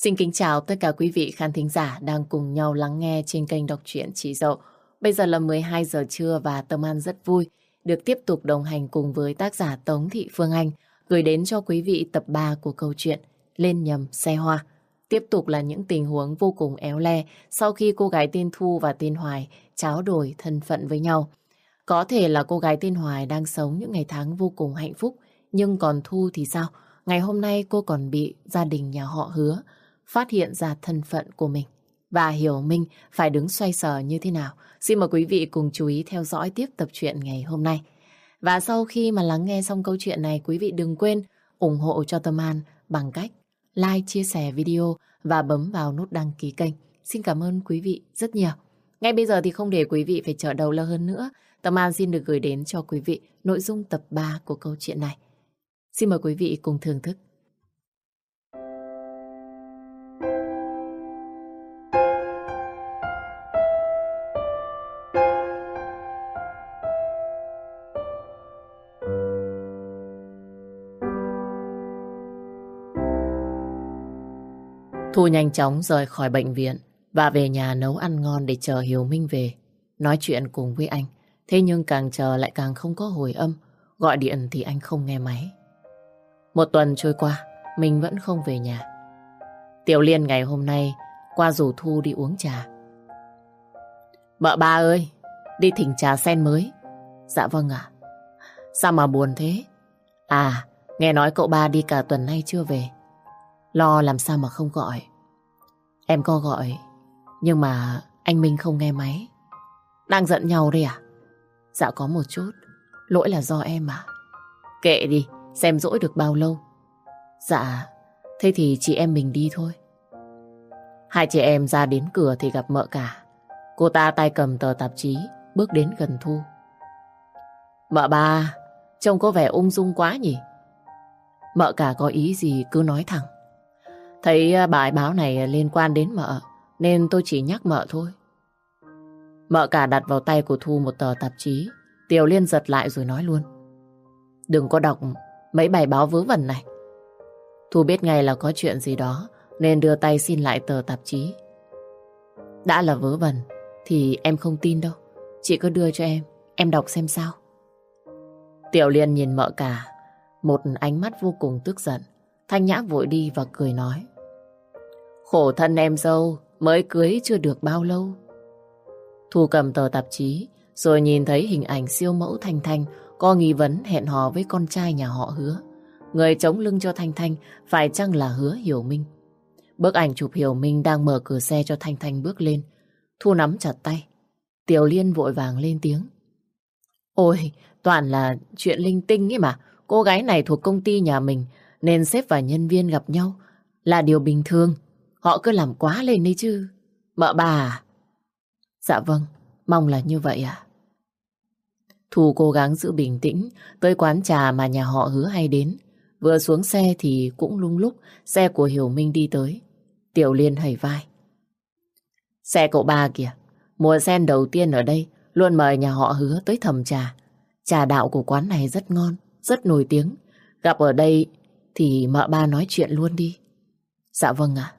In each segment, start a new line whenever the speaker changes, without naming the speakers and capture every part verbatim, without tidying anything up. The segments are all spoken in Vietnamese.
Xin kính chào tất cả quý vị khán thính giả đang cùng nhau lắng nghe trên kênh đọc truyện Chị Dậu. Bây giờ là mười hai giờ trưa và Tâm An rất vui được tiếp tục đồng hành cùng với tác giả Tống Thị Phương Anh gửi đến cho quý vị tập ba của câu chuyện Lên Nhầm Xe Hoa. Tiếp tục là những tình huống vô cùng éo le sau khi cô gái tên Thu và tên Hoài tráo đổi thân phận với nhau. Có thể là cô gái tên Hoài đang sống những ngày tháng vô cùng hạnh phúc, nhưng còn Thu thì sao? Ngày hôm nay cô còn bị gia đình nhà họ Hứa phát hiện ra thân phận của mình và hiểu Minh phải đứng xoay sở như thế nào. Xin mời quý vị cùng chú ý theo dõi tiếp tập truyện ngày hôm nay. Và sau khi mà lắng nghe xong câu chuyện này, quý vị đừng quên ủng hộ cho Tâm An bằng cách like, chia sẻ video và bấm vào nút đăng ký kênh. Xin cảm ơn quý vị rất nhiều. Ngay bây giờ thì không để quý vị phải chờ đầu lâu hơn nữa, Tâm An xin được gửi đến cho quý vị nội dung tập ba của câu chuyện này. Xin mời quý vị cùng thưởng thức. Thu nhanh chóng rời khỏi bệnh viện và về nhà nấu ăn ngon để chờ Hiểu Minh về, nói chuyện cùng với anh. Thế nhưng càng chờ lại càng không có hồi âm, gọi điện thì anh không nghe máy. Một tuần trôi qua, mình vẫn không về nhà. Tiểu Liên ngày hôm nay qua rủ Thu đi uống trà. Mợ ba ơi, đi thỉnh trà sen mới. Dạ vâng ạ. Sao mà buồn thế? À, nghe nói cậu ba đi cả tuần nay chưa về. Lo làm sao mà không gọi. Em có gọi, nhưng mà anh Minh không nghe máy. Đang giận nhau đây à? Dạ có một chút. Lỗi là do em à? Kệ đi, xem dỗi được bao lâu. Dạ, thế thì chị em mình đi thôi. Hai chị em ra đến cửa thì gặp mợ cả. Cô ta tay cầm tờ tạp chí, bước đến gần Thu. Mợ ba, trông có vẻ ung dung quá nhỉ? Mợ cả có ý gì cứ nói thẳng. Thấy bài báo này liên quan đến mợ, nên tôi chỉ nhắc mợ thôi. Mợ cả đặt vào tay của Thu một tờ tạp chí. Tiểu Liên giật lại rồi nói luôn. Đừng có đọc mấy bài báo vớ vẩn này. Thu biết ngay là có chuyện gì đó, nên đưa tay xin lại tờ tạp chí. Đã là vớ vẩn thì em không tin đâu. Chị cứ đưa cho em, em đọc xem sao. Tiểu Liên nhìn mợ cả một ánh mắt vô cùng tức giận. Thanh Nhã vội đi và cười nói. Khổ thân em dâu, mới cưới chưa được bao lâu. Thu cầm tờ tạp chí, rồi nhìn thấy hình ảnh siêu mẫu Thanh Thanh có nghi vấn hẹn hò với con trai nhà họ Hứa. Người chống lưng cho Thanh Thanh phải chăng là Hứa Hiểu Minh. Bức ảnh chụp Hiểu Minh đang mở cửa xe cho Thanh Thanh bước lên. Thu nắm chặt tay. Tiểu Liên vội vàng lên tiếng. Ôi, toàn là chuyện linh tinh ấy mà. Cô gái này thuộc công ty nhà mình, nên sếp và nhân viên gặp nhau là điều bình thường. Họ cứ làm quá lên đấy chứ. Mợ bà à? Dạ vâng, mong là như vậy ạ. Thu cố gắng giữ bình tĩnh tới quán trà mà nhà họ Hứa hay đến. Vừa xuống xe thì cũng lung lúc xe của Hiểu Minh đi tới. Tiểu Liên hầy vai. Xe cậu ba kìa. Mùa sen đầu tiên ở đây luôn mời nhà họ Hứa tới thầm trà. Trà đạo của quán này rất ngon, rất nổi tiếng. Gặp ở đây thì mợ ba nói chuyện luôn đi. Dạ vâng ạ.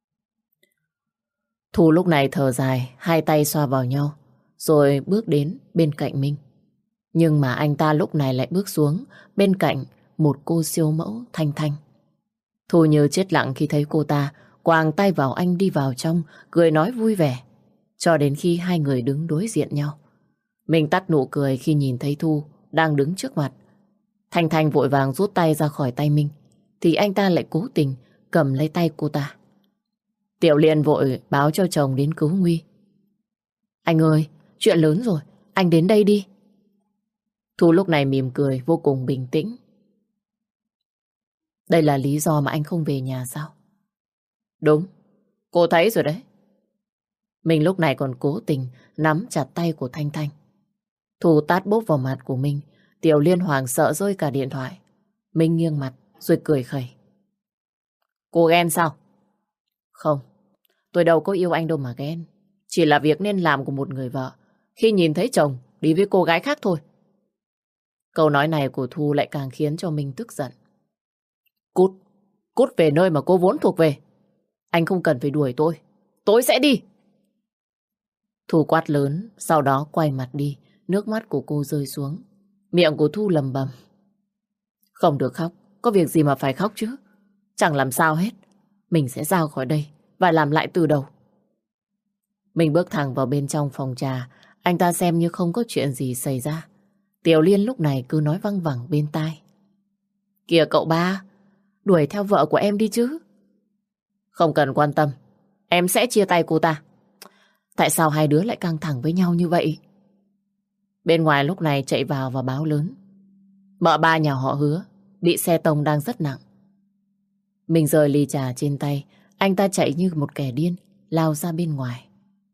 Thu lúc này thở dài, hai tay xoa vào nhau, rồi bước đến bên cạnh Minh. Nhưng mà anh ta lúc này lại bước xuống bên cạnh một cô siêu mẫu Thanh Thanh. Thu như chết lặng khi thấy cô ta quàng tay vào anh đi vào trong, cười nói vui vẻ, cho đến khi hai người đứng đối diện nhau. Minh tắt nụ cười khi nhìn thấy Thu đang đứng trước mặt. Thanh Thanh vội vàng rút tay ra khỏi tay Minh, thì anh ta lại cố tình cầm lấy tay cô ta. Tiểu Liên vội báo cho chồng đến cứu nguy. Anh ơi, chuyện lớn rồi, anh đến đây đi. Thu lúc này mỉm cười vô cùng bình tĩnh. Đây là lý do mà anh không về nhà sao? Đúng, cô thấy rồi đấy. Mình lúc này còn cố tình nắm chặt tay của Thanh Thanh. Thu tát bốp vào mặt của mình. Tiểu Liên hoảng sợ rơi cả điện thoại. Minh nghiêng mặt rồi cười khẩy. Cô ghen sao? Không, tôi đâu có yêu anh đâu mà ghen. Chỉ là việc nên làm của một người vợ khi nhìn thấy chồng đi với cô gái khác thôi. Câu nói này của Thu lại càng khiến cho mình tức giận. Cút, cút về nơi mà cô vốn thuộc về. Anh không cần phải đuổi tôi. Tôi sẽ đi. Thu quát lớn, sau đó quay mặt đi. Nước mắt của cô rơi xuống. Miệng của Thu lầm bầm. Không được khóc. Có việc gì mà phải khóc chứ? Chẳng làm sao hết. Mình sẽ ra khỏi đây và làm lại từ đầu. Mình bước thẳng vào bên trong phòng trà. Anh ta xem như không có chuyện gì xảy ra. Tiểu Liên lúc này cứ nói văng vẳng bên tai. Kìa cậu ba, đuổi theo vợ của em đi chứ. Không cần quan tâm. Em sẽ chia tay cô ta. Tại sao hai đứa lại căng thẳng với nhau như vậy? Bên ngoài lúc này chạy vào và báo lớn. Mợ ba nhà họ Hứa bị xe tông đang rất nặng. Mình rời ly trà trên tay. Anh ta chạy như một kẻ điên, lao ra bên ngoài.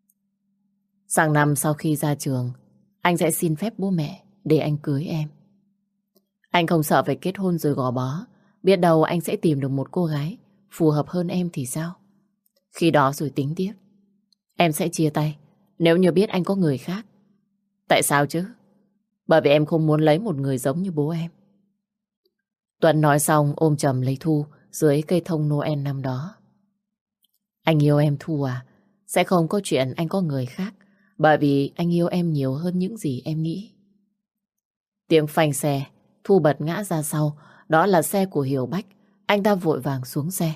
Sang năm sau khi ra trường, anh sẽ xin phép bố mẹ để anh cưới em. Anh không sợ phải kết hôn rồi gò bó. Biết đâu anh sẽ tìm được một cô gái phù hợp hơn em thì sao? Khi đó rồi tính tiếp. Em sẽ chia tay nếu như biết anh có người khác. Tại sao chứ? Bởi vì em không muốn lấy một người giống như bố em. Tuấn nói xong ôm chầm lấy Thu dưới cây thông Noel năm đó. Anh yêu em Thu à? Sẽ không có chuyện anh có người khác. Bởi vì anh yêu em nhiều hơn những gì em nghĩ. Tiếng phanh xe, Thu bật ngã ra sau. Đó là xe của Hiểu Bách. Anh ta vội vàng xuống xe.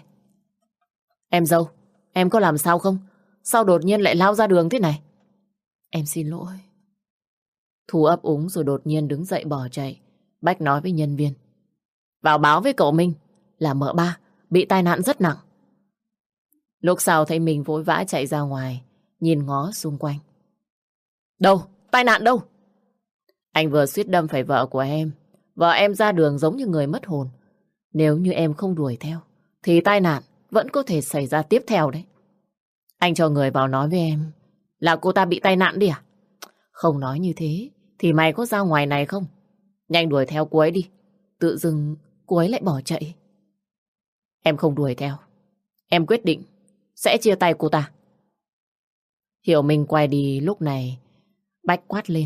Em dâu, em có làm sao không? Sao đột nhiên lại lao ra đường thế này? Em xin lỗi. Thu ấp úng rồi đột nhiên đứng dậy bỏ chạy. Bách nói với nhân viên. Vào báo với cậu Minh là mợ ba bị tai nạn rất nặng. Lúc sau thấy mình vội vã chạy ra ngoài, nhìn ngó xung quanh. Đâu? Tai nạn đâu? Anh vừa suýt đâm phải vợ của em. Vợ em ra đường giống như người mất hồn. Nếu như em không đuổi theo thì tai nạn vẫn có thể xảy ra tiếp theo đấy. Anh cho người vào nói với em là cô ta bị tai nạn đi à? Không nói như thế thì mày có ra ngoài này không? Nhanh đuổi theo cô ấy đi. Tự dưng cô ấy lại bỏ chạy. Em không đuổi theo. Em quyết định sẽ chia tay cô ta. Hiểu Minh quay đi lúc này. Bách quát lên.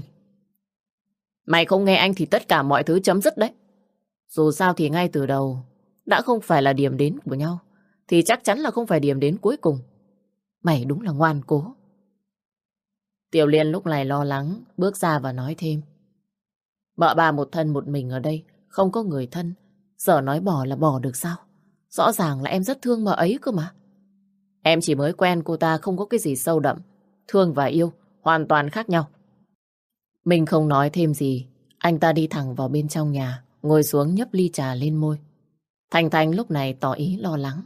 Mày không nghe anh thì tất cả mọi thứ chấm dứt đấy. Dù sao thì ngay từ đầu đã không phải là điểm đến của nhau thì chắc chắn là không phải điểm đến cuối cùng. Mày đúng là ngoan cố. Tiểu Liên lúc này lo lắng bước ra và nói thêm. Mợ bà một thân một mình ở đây, không có người thân. Giờ nói bỏ là bỏ được sao? Rõ ràng là em rất thương mợ ấy cơ mà. Em chỉ mới quen cô ta, không có cái gì sâu đậm. Thương và yêu hoàn toàn khác nhau. Mình không nói thêm gì. Anh ta đi thẳng vào bên trong nhà, ngồi xuống nhấp ly trà lên môi. Thành Thành lúc này tỏ ý lo lắng.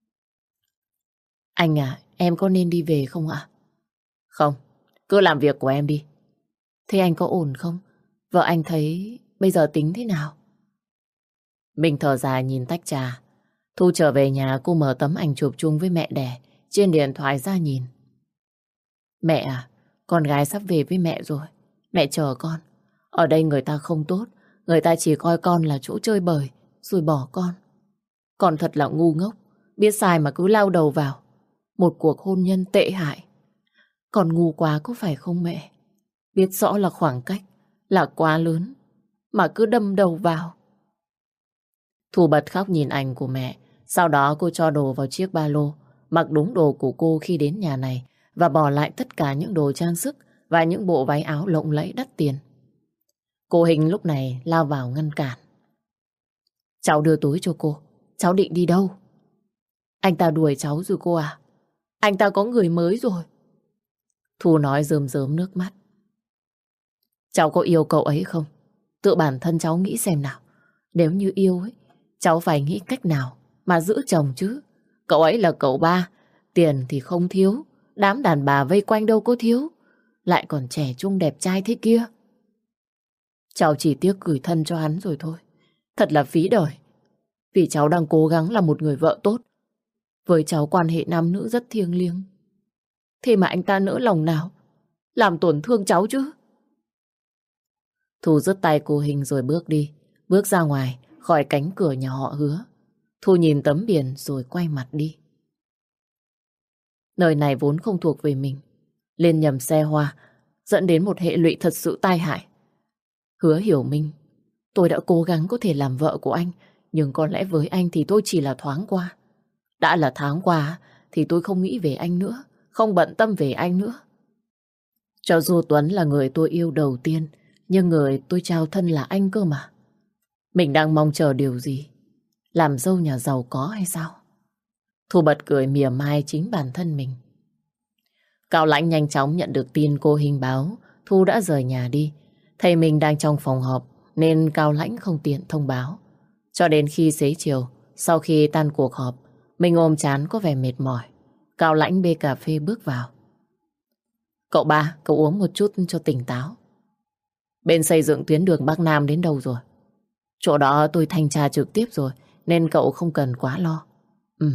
Anh à, em có nên đi về không ạ? Không, cứ làm việc của em đi. Thế anh có ổn không? Vợ anh thấy bây giờ tính thế nào? Mình thở dài nhìn tách trà. Thu trở về nhà, cô mở tấm ảnh chụp chung với mẹ đẻ trên điện thoại ra nhìn. Mẹ à, con gái sắp về với mẹ rồi. Mẹ chờ con. Ở đây người ta không tốt. Người ta chỉ coi con là chỗ chơi bời rồi bỏ con. Con thật là ngu ngốc. Biết sai mà cứ lao đầu vào một cuộc hôn nhân tệ hại. Con ngu quá có phải không mẹ? Biết rõ là khoảng cách là quá lớn mà cứ đâm đầu vào. Thu bật khóc nhìn ảnh của mẹ. Sau đó cô cho đồ vào chiếc ba lô, mặc đúng đồ của cô khi đến nhà này và bỏ lại tất cả những đồ trang sức và những bộ váy áo lộng lẫy đắt tiền. Cô Hình lúc này lao vào ngăn cản. Cháu đưa túi cho cô. Cháu định đi đâu? Anh ta đuổi cháu rồi cô à? Anh ta có người mới rồi. Thu nói rơm rớm nước mắt. Cháu có yêu cậu ấy không? Tự bản thân cháu nghĩ xem nào. Nếu như yêu ấy, cháu phải nghĩ cách nào mà giữ chồng chứ. Cậu ấy là cậu ba, tiền thì không thiếu, đám đàn bà vây quanh đâu có thiếu, lại còn trẻ trung đẹp trai thế kia. Cháu chỉ tiếc gửi thân cho hắn rồi thôi. Thật là phí đời. Vì cháu đang cố gắng là một người vợ tốt. Với cháu quan hệ nam nữ rất thiêng liêng. Thế mà anh ta nỡ lòng nào làm tổn thương cháu chứ. Thu dứt tay cô Hình rồi bước đi. Bước ra ngoài khỏi cánh cửa nhà họ Hứa. Thu nhìn tấm biển rồi quay mặt đi. Nơi này vốn không thuộc về mình. Lên nhầm xe hoa dẫn đến một hệ lụy thật sự tai hại. Hứa Hiểu Minh, tôi đã cố gắng có thể làm vợ của anh, nhưng có lẽ với anh thì tôi chỉ là thoáng qua. Đã là thoáng qua thì tôi không nghĩ về anh nữa, không bận tâm về anh nữa. Cho dù Tuấn là người tôi yêu đầu tiên, nhưng người tôi trao thân là anh cơ mà. Mình đang mong chờ điều gì? Làm dâu nhà giàu có hay sao? Thu bật cười mỉa mai chính bản thân mình. Cao Lãnh nhanh chóng nhận được tin cô Hình báo Thu đã rời nhà đi. Thầy mình đang trong phòng họp nên Cao Lãnh không tiện thông báo. Cho đến khi xế chiều, sau khi tan cuộc họp, mình ôm chán có vẻ mệt mỏi. Cao Lãnh bê cà phê bước vào. Cậu ba, cậu uống một chút cho tỉnh táo. Bên xây dựng tuyến đường Bắc Nam đến đâu rồi? Chỗ đó tôi thanh tra trực tiếp rồi, nên cậu không cần quá lo. Ừ.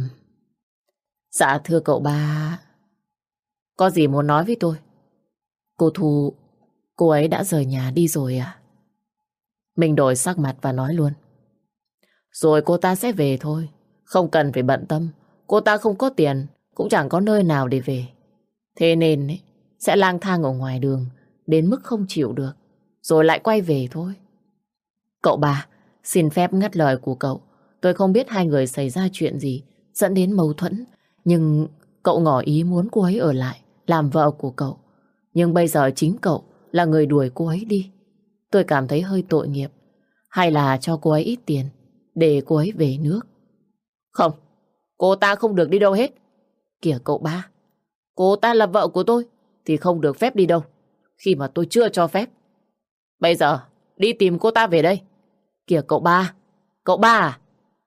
Dạ thưa cậu ba... Có gì muốn nói với tôi? Cô Thu, cô ấy đã rời nhà đi rồi à? Mình đổi sắc mặt và nói luôn. Rồi cô ta sẽ về thôi, không cần phải bận tâm. Cô ta không có tiền, cũng chẳng có nơi nào để về. Thế nên ấy, sẽ lang thang ở ngoài đường đến mức không chịu được, rồi lại quay về thôi. Cậu ba, xin phép ngắt lời của cậu. Tôi không biết hai người xảy ra chuyện gì dẫn đến mâu thuẫn, nhưng cậu ngỏ ý muốn cô ấy ở lại làm vợ của cậu. Nhưng bây giờ chính cậu là người đuổi cô ấy đi. Tôi cảm thấy hơi tội nghiệp. Hay là cho cô ấy ít tiền để cô ấy về nước? Không, cô ta không được đi đâu hết. Kìa cậu ba, cô ta là vợ của tôi thì không được phép đi đâu khi mà tôi chưa cho phép. Bây giờ đi tìm cô ta về đây. Kìa cậu ba, cậu ba à?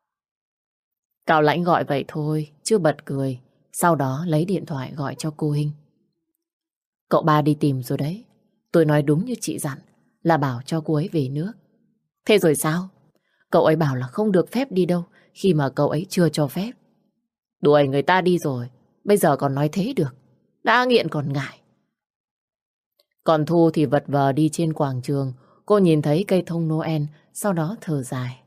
Cao Lãnh gọi vậy thôi, chưa bật cười. Sau đó lấy điện thoại gọi cho cô Hinh. Cậu ba đi tìm rồi đấy. Tôi nói đúng như chị dặn, là bảo cho cô ấy về nước. Thế rồi sao? Cậu ấy bảo là không được phép đi đâu khi mà cậu ấy chưa cho phép. Đuổi người ta đi rồi, bây giờ còn nói thế được. Đã nghiện còn ngại. Còn Thu thì vật vờ đi trên quảng trường. Cô nhìn thấy cây thông Noel, sau đó thở dài.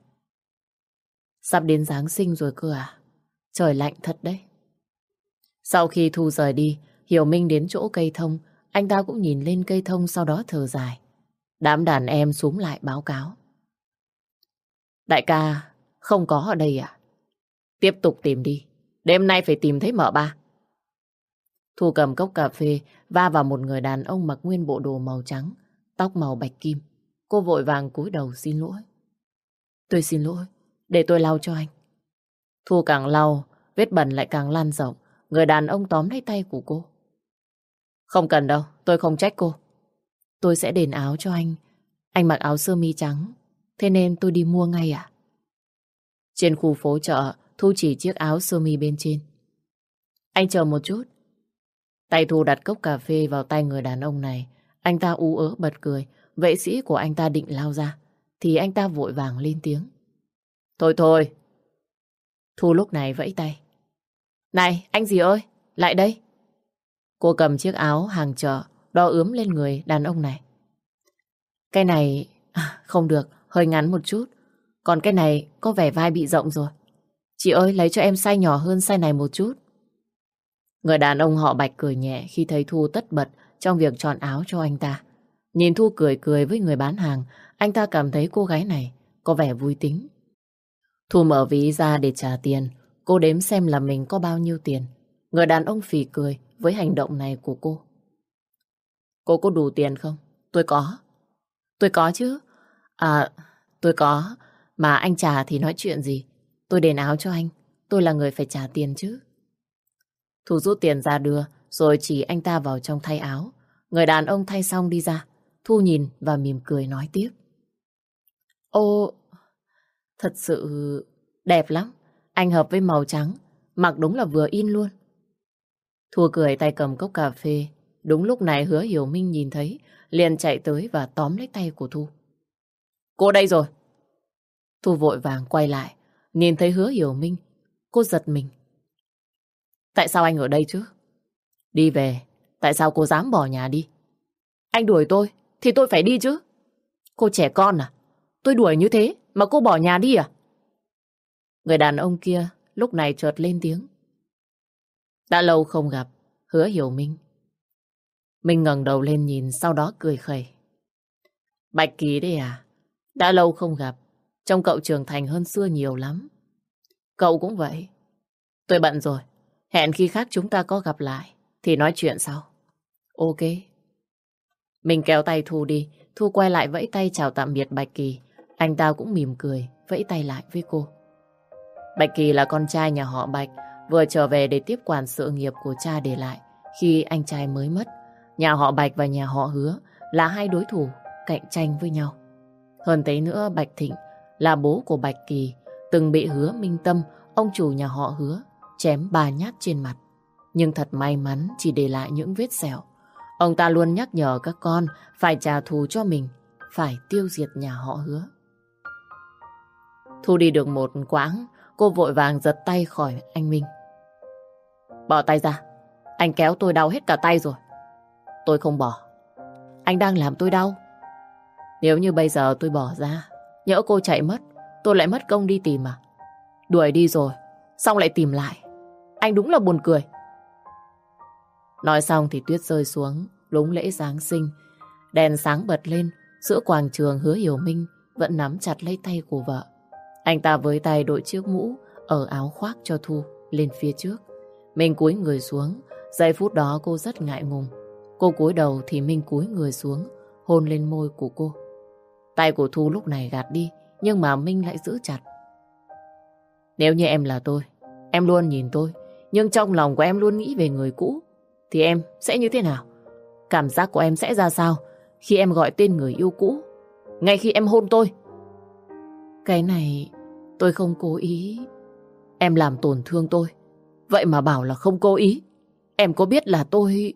Sắp đến Giáng sinh rồi cơ à? Trời lạnh thật đấy. Sau khi Thu rời đi, Hiểu Minh đến chỗ cây thông. Anh ta cũng nhìn lên cây thông, sau đó thở dài. Đám đàn em xúm lại báo cáo. Đại ca không có ở đây à? Tiếp tục tìm đi. Đêm nay phải tìm thấy mợ ba. Thu cầm cốc cà phê va vào một người đàn ông mặc nguyên bộ đồ màu trắng, tóc màu bạch kim. Cô vội vàng cúi đầu xin lỗi. Tôi xin lỗi, để tôi lau cho anh. Thu càng lau, vết bẩn lại càng lan rộng. Người đàn ông tóm lấy tay của cô. Không cần đâu, tôi không trách cô. Tôi sẽ đền áo cho anh. Anh mặc áo sơ mi trắng, thế nên tôi đi mua ngay à? Trên khu phố chợ, Thu chỉ chiếc áo sơ mi bên trên. Anh chờ một chút. Tay Thu đặt cốc cà phê vào tay người đàn ông này. Anh ta ú ớ bật cười. Vệ sĩ của anh ta định lao ra, thì anh ta vội vàng lên tiếng. Thôi thôi. Thu lúc này vẫy tay. Này, anh gì ơi, lại đây. Cô cầm chiếc áo hàng chợ, đo ướm lên người đàn ông này. Cái này à, không được, hơi ngắn một chút. Còn cái này có vẻ vai bị rộng rồi. Chị ơi, lấy cho em size nhỏ hơn size này một chút. Người đàn ông họ Bạch cười nhẹ khi thấy Thu tất bật trong việc chọn áo cho anh ta. Nhìn Thu cười cười với người bán hàng, anh ta cảm thấy cô gái này có vẻ vui tính. Thu mở ví ra để trả tiền. Cô đếm xem là mình có bao nhiêu tiền. Người đàn ông phì cười với hành động này của cô. Cô có đủ tiền không? Tôi có. Tôi có chứ. À, tôi có. Mà anh trả thì nói chuyện gì? Tôi đền áo cho anh. Tôi là người phải trả tiền chứ. Thu rút tiền ra đưa, rồi chỉ anh ta vào trong thay áo. Người đàn ông thay xong đi ra. Thu nhìn và mỉm cười nói tiếp. Ô, thật sự đẹp lắm. Anh hợp với màu trắng, mặc đúng là vừa in luôn. Thu cười tay cầm cốc cà phê. Đúng lúc này Hứa Hiểu Minh nhìn thấy, liền chạy tới và tóm lấy tay của Thu. Cô đây rồi. Thu vội vàng quay lại, nhìn thấy Hứa Hiểu Minh. Cô giật mình. Tại sao anh ở đây chứ? Đi về. Tại sao cô dám bỏ nhà đi? Anh đuổi tôi, thì tôi phải đi chứ. Cô trẻ con à? Tôi đuổi như thế mà cô bỏ nhà đi à? Người đàn ông kia lúc này chợt lên tiếng. Đã lâu không gặp, Hứa Hiểu Minh. Minh ngẩng đầu lên nhìn, sau đó cười khẩy. Bạch Kỳ đấy à? Đã lâu không gặp, trông cậu trưởng thành hơn xưa nhiều lắm. Cậu cũng vậy. Tôi bận rồi, Hẹn khi khác chúng ta có gặp lại thì nói chuyện sau. Ok. Mình kéo tay Thu đi. Thu quay lại vẫy tay chào tạm biệt Bạch Kỳ. Anh ta cũng mỉm cười, vẫy tay lại với cô. Bạch Kỳ là con trai nhà họ Bạch, vừa trở về để tiếp quản sự nghiệp của cha để lại khi anh trai mới mất. Nhà họ Bạch và nhà họ Hứa là hai đối thủ cạnh tranh với nhau. Hơn thế nữa, Bạch Thịnh là bố của Bạch Kỳ, từng bị Hứa Minh Tâm, ông chủ nhà họ Hứa, chém ba nhát trên mặt. Nhưng thật may mắn chỉ để lại những vết sẹo. Ông ta luôn nhắc nhở các con phải trả thù cho mình, phải tiêu diệt nhà họ Hứa. Thu đi được một quãng, cô vội vàng giật tay khỏi anh Minh. Bỏ tay ra, anh kéo tôi đau hết cả tay rồi. Tôi không bỏ. Anh đang làm tôi đau. Nếu như bây giờ tôi bỏ ra, nhỡ cô chạy mất, tôi lại mất công đi tìm à? Đuổi đi rồi, xong lại tìm lại. Anh đúng là buồn cười. Nói xong thì tuyết rơi xuống, đúng lễ Giáng sinh. Đèn sáng bật lên, giữa quảng trường Hứa Hiểu Minh vẫn nắm chặt lấy tay của vợ. Anh ta với tay đội chiếc mũ ở áo khoác cho Thu lên phía trước. Mình cúi người xuống, giây phút đó cô rất ngại ngùng. Cô cúi đầu thì Minh cúi người xuống, hôn lên môi của cô. Tay của Thu lúc này gạt đi, nhưng mà Minh lại giữ chặt. Nếu như em là tôi, em luôn nhìn tôi, nhưng trong lòng của em luôn nghĩ về người cũ, thì em sẽ như thế nào? Cảm giác của em sẽ ra sao khi em gọi tên người yêu cũ, ngay khi em hôn tôi? Cái này tôi không cố ý. Em làm tổn thương tôi, vậy mà bảo là không cố ý. Em có biết là tôi...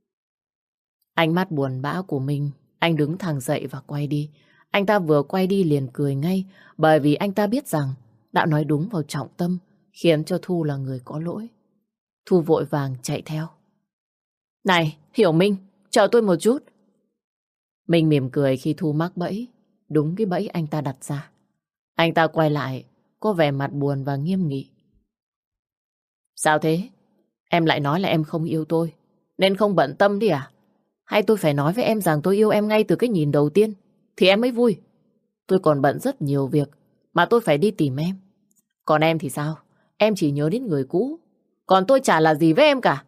Ánh mắt buồn bã của mình, anh đứng thẳng dậy và quay đi. Anh ta vừa quay đi liền cười ngay, bởi vì anh ta biết rằng đã nói đúng vào trọng tâm, khiến cho Thu là người có lỗi. Thu vội vàng chạy theo. Này, Hiểu Minh, chờ tôi một chút. Minh mỉm cười khi Thu mắc bẫy, đúng cái bẫy anh ta đặt ra. Anh ta quay lại, có vẻ mặt buồn và nghiêm nghị. Sao thế? Em lại nói là em không yêu tôi, nên không bận tâm đi à? Hay tôi phải nói với em rằng tôi yêu em ngay từ cái nhìn đầu tiên, thì em mới vui? Tôi còn bận rất nhiều việc, mà tôi phải đi tìm em. Còn em thì sao? Em chỉ nhớ đến người cũ, còn tôi chả là gì với em cả.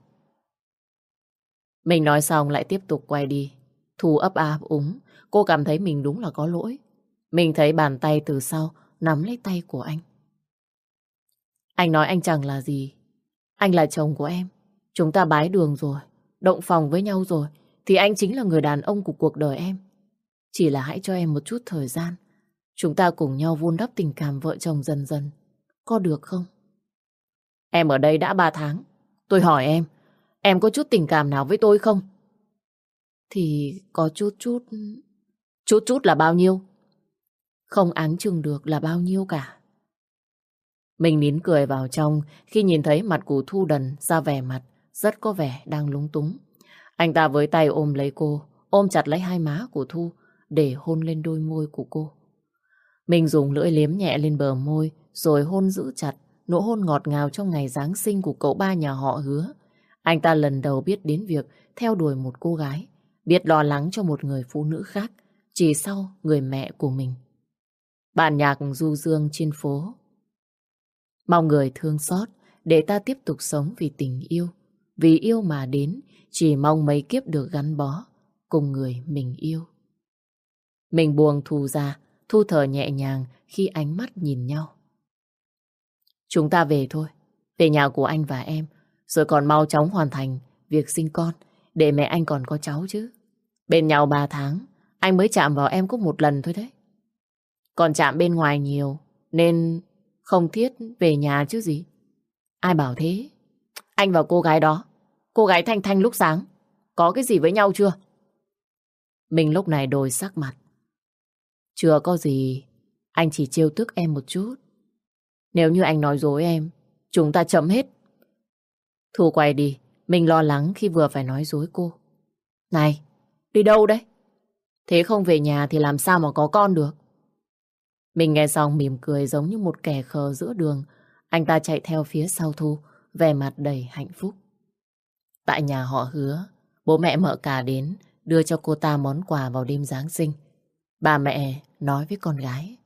Mình nói xong lại tiếp tục quay đi. Thu ấp a ấp úng, cô cảm thấy mình đúng là có lỗi. Mình thấy bàn tay từ sau nắm lấy tay của anh. Anh nói anh chẳng là gì. Anh là chồng của em. Chúng ta bái đường rồi, động phòng với nhau rồi, thì anh chính là người đàn ông của cuộc đời em. Chỉ là hãy cho em một chút thời gian. Chúng ta cùng nhau vun đắp tình cảm vợ chồng dần dần. Có được không? Em ở đây đã ba tháng. Tôi hỏi em, em có chút tình cảm nào với tôi không? Thì có chút chút. Chút chút là bao nhiêu? Không áng chừng được là bao nhiêu cả. Mình nín cười vào trong khi nhìn thấy mặt của Thu đần ra vẻ mặt rất có vẻ đang lúng túng. Anh ta với tay ôm lấy cô, ôm chặt lấy hai má của Thu để hôn lên đôi môi của cô. Mình dùng lưỡi liếm nhẹ lên bờ môi rồi hôn giữ chặt, nụ hôn ngọt ngào trong ngày Giáng sinh của cậu ba nhà họ Hứa. Anh ta lần đầu biết đến việc theo đuổi một cô gái, biết lo lắng cho một người phụ nữ khác, chỉ sau người mẹ của mình. Bản nhạc du dương trên phố. Mong người thương xót để ta tiếp tục sống vì tình yêu. Vì yêu mà đến, chỉ mong mấy kiếp được gắn bó cùng người mình yêu. Mình buông Thu ra, Thu thở nhẹ nhàng khi ánh mắt nhìn nhau. Chúng ta về thôi, về nhà của anh và em, rồi còn mau chóng hoàn thành việc sinh con, để mẹ anh còn có cháu chứ. Bên nhau ba tháng, anh mới chạm vào em có một lần thôi đấy. Còn chạm bên ngoài nhiều, nên không thiết về nhà chứ gì. Ai bảo thế? Anh và cô gái đó, cô gái Thanh Thanh lúc sáng, có cái gì với nhau chưa? Mình lúc này đổi sắc mặt. Chưa có gì, anh chỉ trêu tức em một chút. Nếu như anh nói dối em, chúng ta chấm hết. Thu quay đi, mình lo lắng khi vừa phải nói dối cô. Này, đi đâu đấy? Thế không về nhà thì làm sao mà có con được? Mình nghe xong mỉm cười giống như một kẻ khờ giữa đường. Anh ta chạy theo phía sau Thu, vẻ mặt đầy hạnh phúc. Tại nhà họ Hứa, bố mẹ mợ cả đến đưa cho cô ta món quà vào đêm Giáng sinh. Bà mẹ nói với con gái.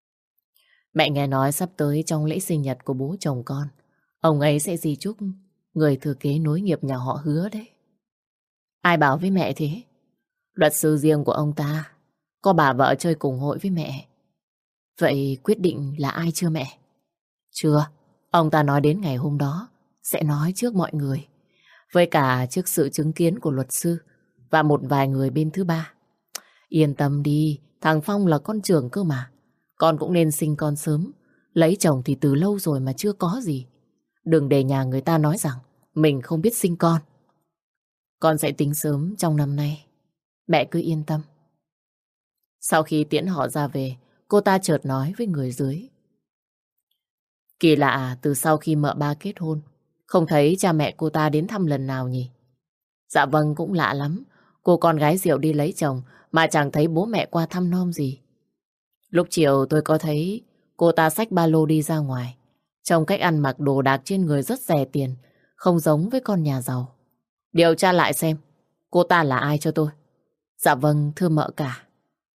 Mẹ nghe nói sắp tới trong lễ sinh nhật của bố chồng con, ông ấy sẽ di chúc người thừa kế nối nghiệp nhà họ Hứa đấy. Ai bảo với mẹ thế? Luật sư riêng của ông ta. Có bà vợ chơi cùng hội với mẹ. Vậy quyết định là ai chưa mẹ? Chưa. Ông ta nói đến ngày hôm đó sẽ nói trước mọi người. Với cả trước sự chứng kiến của luật sư và một vài người bên thứ ba. Yên tâm đi, thằng Phong là con trưởng cơ mà. Con cũng nên sinh con sớm. Lấy chồng thì từ lâu rồi mà chưa có gì. Đừng để nhà người ta nói rằng mình không biết sinh con. Con sẽ tính sớm trong năm nay. Mẹ cứ yên tâm. Sau khi tiễn họ ra về, cô ta chợt nói với người dưới. Kỳ lạ, từ sau khi mợ ba kết hôn, không thấy cha mẹ cô ta đến thăm lần nào nhỉ? Dạ vâng, cũng lạ lắm. Cô con gái Diệu đi lấy chồng mà chẳng thấy bố mẹ qua thăm nom gì. Lúc chiều tôi có thấy cô ta xách ba lô đi ra ngoài. Trông cách ăn mặc đồ đạc trên người rất rẻ tiền, không giống với con nhà giàu. Điều tra lại xem, cô ta là ai cho tôi. Dạ vâng, thưa mợ cả.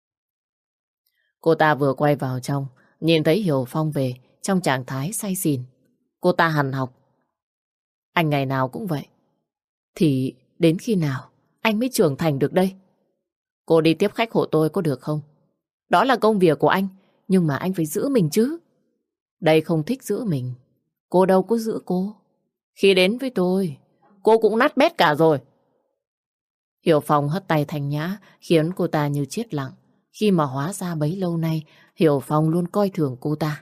Cô ta vừa quay vào trong, nhìn thấy Hiểu Phong về trong trạng thái say xỉn. Cô ta hằn học. Anh ngày nào cũng vậy. Thì đến khi nào anh mới trưởng thành được đây? Cô đi tiếp khách hộ tôi có được không? Đó là công việc của anh, nhưng mà anh phải giữ mình chứ. Đây không thích giữ mình. Cô đâu có giữ cô. Khi đến với tôi, cô cũng nát bét cả rồi. Hiểu Phong hất tay Thanh Nhã khiến cô ta như chết lặng. Khi mà hóa ra bấy lâu nay Hiểu Phong luôn coi thường cô ta.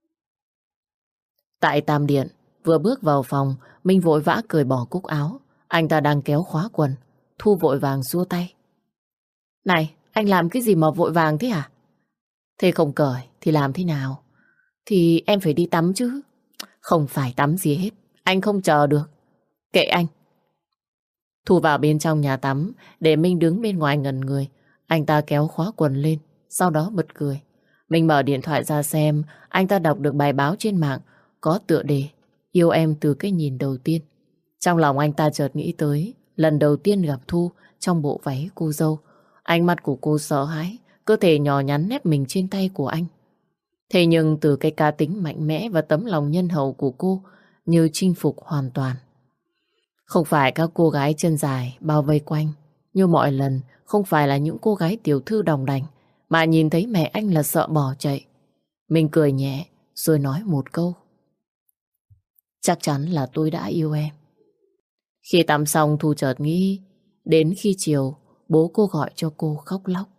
Tại Tam Điện, vừa bước vào phòng, Minh vội vã cởi bỏ cúc áo. Anh ta đang kéo khóa quần. Thu vội vàng xua tay. Này, anh làm cái gì mà vội vàng thế hả? Thế không cởi thì làm thế nào? Thì em phải đi tắm chứ. Không phải tắm gì hết. Anh không chờ được. Kệ anh. Thu vào bên trong nhà tắm để Minh đứng bên ngoài ngẩn người. Anh ta kéo khóa quần lên, sau đó bật cười. Minh mở điện thoại ra xem. Anh ta đọc được bài báo trên mạng có tựa đề Yêu em từ cái nhìn đầu tiên. Trong lòng anh ta chợt nghĩ tới lần đầu tiên gặp Thu trong bộ váy cô dâu. Ánh mắt của cô sợ hãi, cơ thể nhỏ nhắn nép mình trên tay của anh. Thế nhưng từ cái cá tính mạnh mẽ và tấm lòng nhân hậu của cô như chinh phục hoàn toàn. Không phải các cô gái chân dài bao vây quanh. Như mọi lần, không phải là những cô gái tiểu thư đồng đành, mà nhìn thấy mẹ anh là sợ bỏ chạy. Mình cười nhẹ rồi nói một câu. Chắc chắn là tôi đã yêu em. Khi tắm xong Thu chợt nghĩ đến khi chiều bố cô gọi cho cô khóc lóc.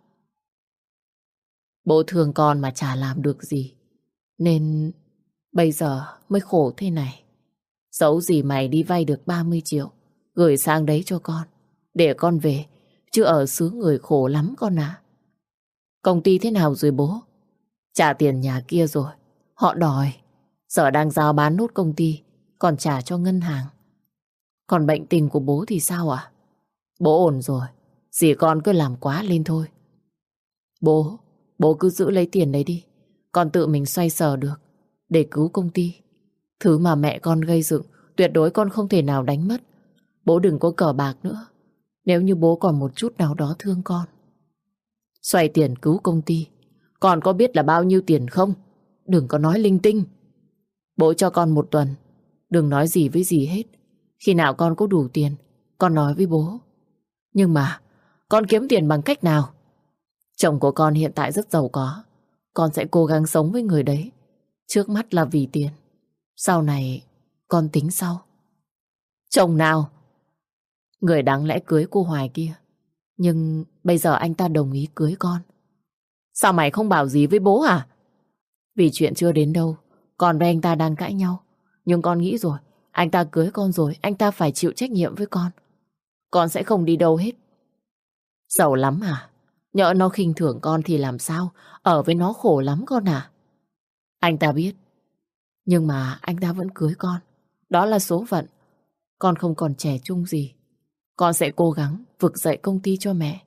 Bố thương con mà chả làm được gì, nên bây giờ mới khổ thế này. Dẫu gì mày đi vay được ba mươi triệu, gửi sang đấy cho con, để con về, chứ ở xứ người khổ lắm con à. Công ty thế nào rồi bố? Trả tiền nhà kia rồi, họ đòi. Giờ đang giao bán nốt công ty, còn trả cho ngân hàng. Còn bệnh tình của bố thì sao à? Bố ổn rồi, dì con cứ làm quá lên thôi. Bố, bố cứ giữ lấy tiền đấy đi, con tự mình xoay sở được, để cứu công ty. Thứ mà mẹ con gây dựng, tuyệt đối con không thể nào đánh mất. Bố đừng có cờ bạc nữa, nếu như bố còn một chút nào đó thương con. Xoay tiền cứu công ty, con có biết là bao nhiêu tiền không? Đừng có nói linh tinh. Bố cho con một tuần, đừng nói gì với gì hết. Khi nào con có đủ tiền, con nói với bố. Nhưng mà, con kiếm tiền bằng cách nào? Chồng của con hiện tại rất giàu có, con sẽ cố gắng sống với người đấy. Trước mắt là vì tiền, sau này con tính sau. Chồng nào? Người đáng lẽ cưới cô Hoài kia, nhưng bây giờ anh ta đồng ý cưới con. Sao mày không bảo gì với bố hả? Vì chuyện chưa đến đâu, con với anh ta đang cãi nhau. Nhưng con nghĩ rồi, anh ta cưới con rồi, anh ta phải chịu trách nhiệm với con. Con sẽ không đi đâu hết. Giàu lắm à? Nhỡ nó khinh thường con thì làm sao? Ở với nó khổ lắm con à? Anh ta biết, nhưng mà anh ta vẫn cưới con. Đó là số phận. Con không còn trẻ trung gì. Con sẽ cố gắng vực dậy công ty cho mẹ.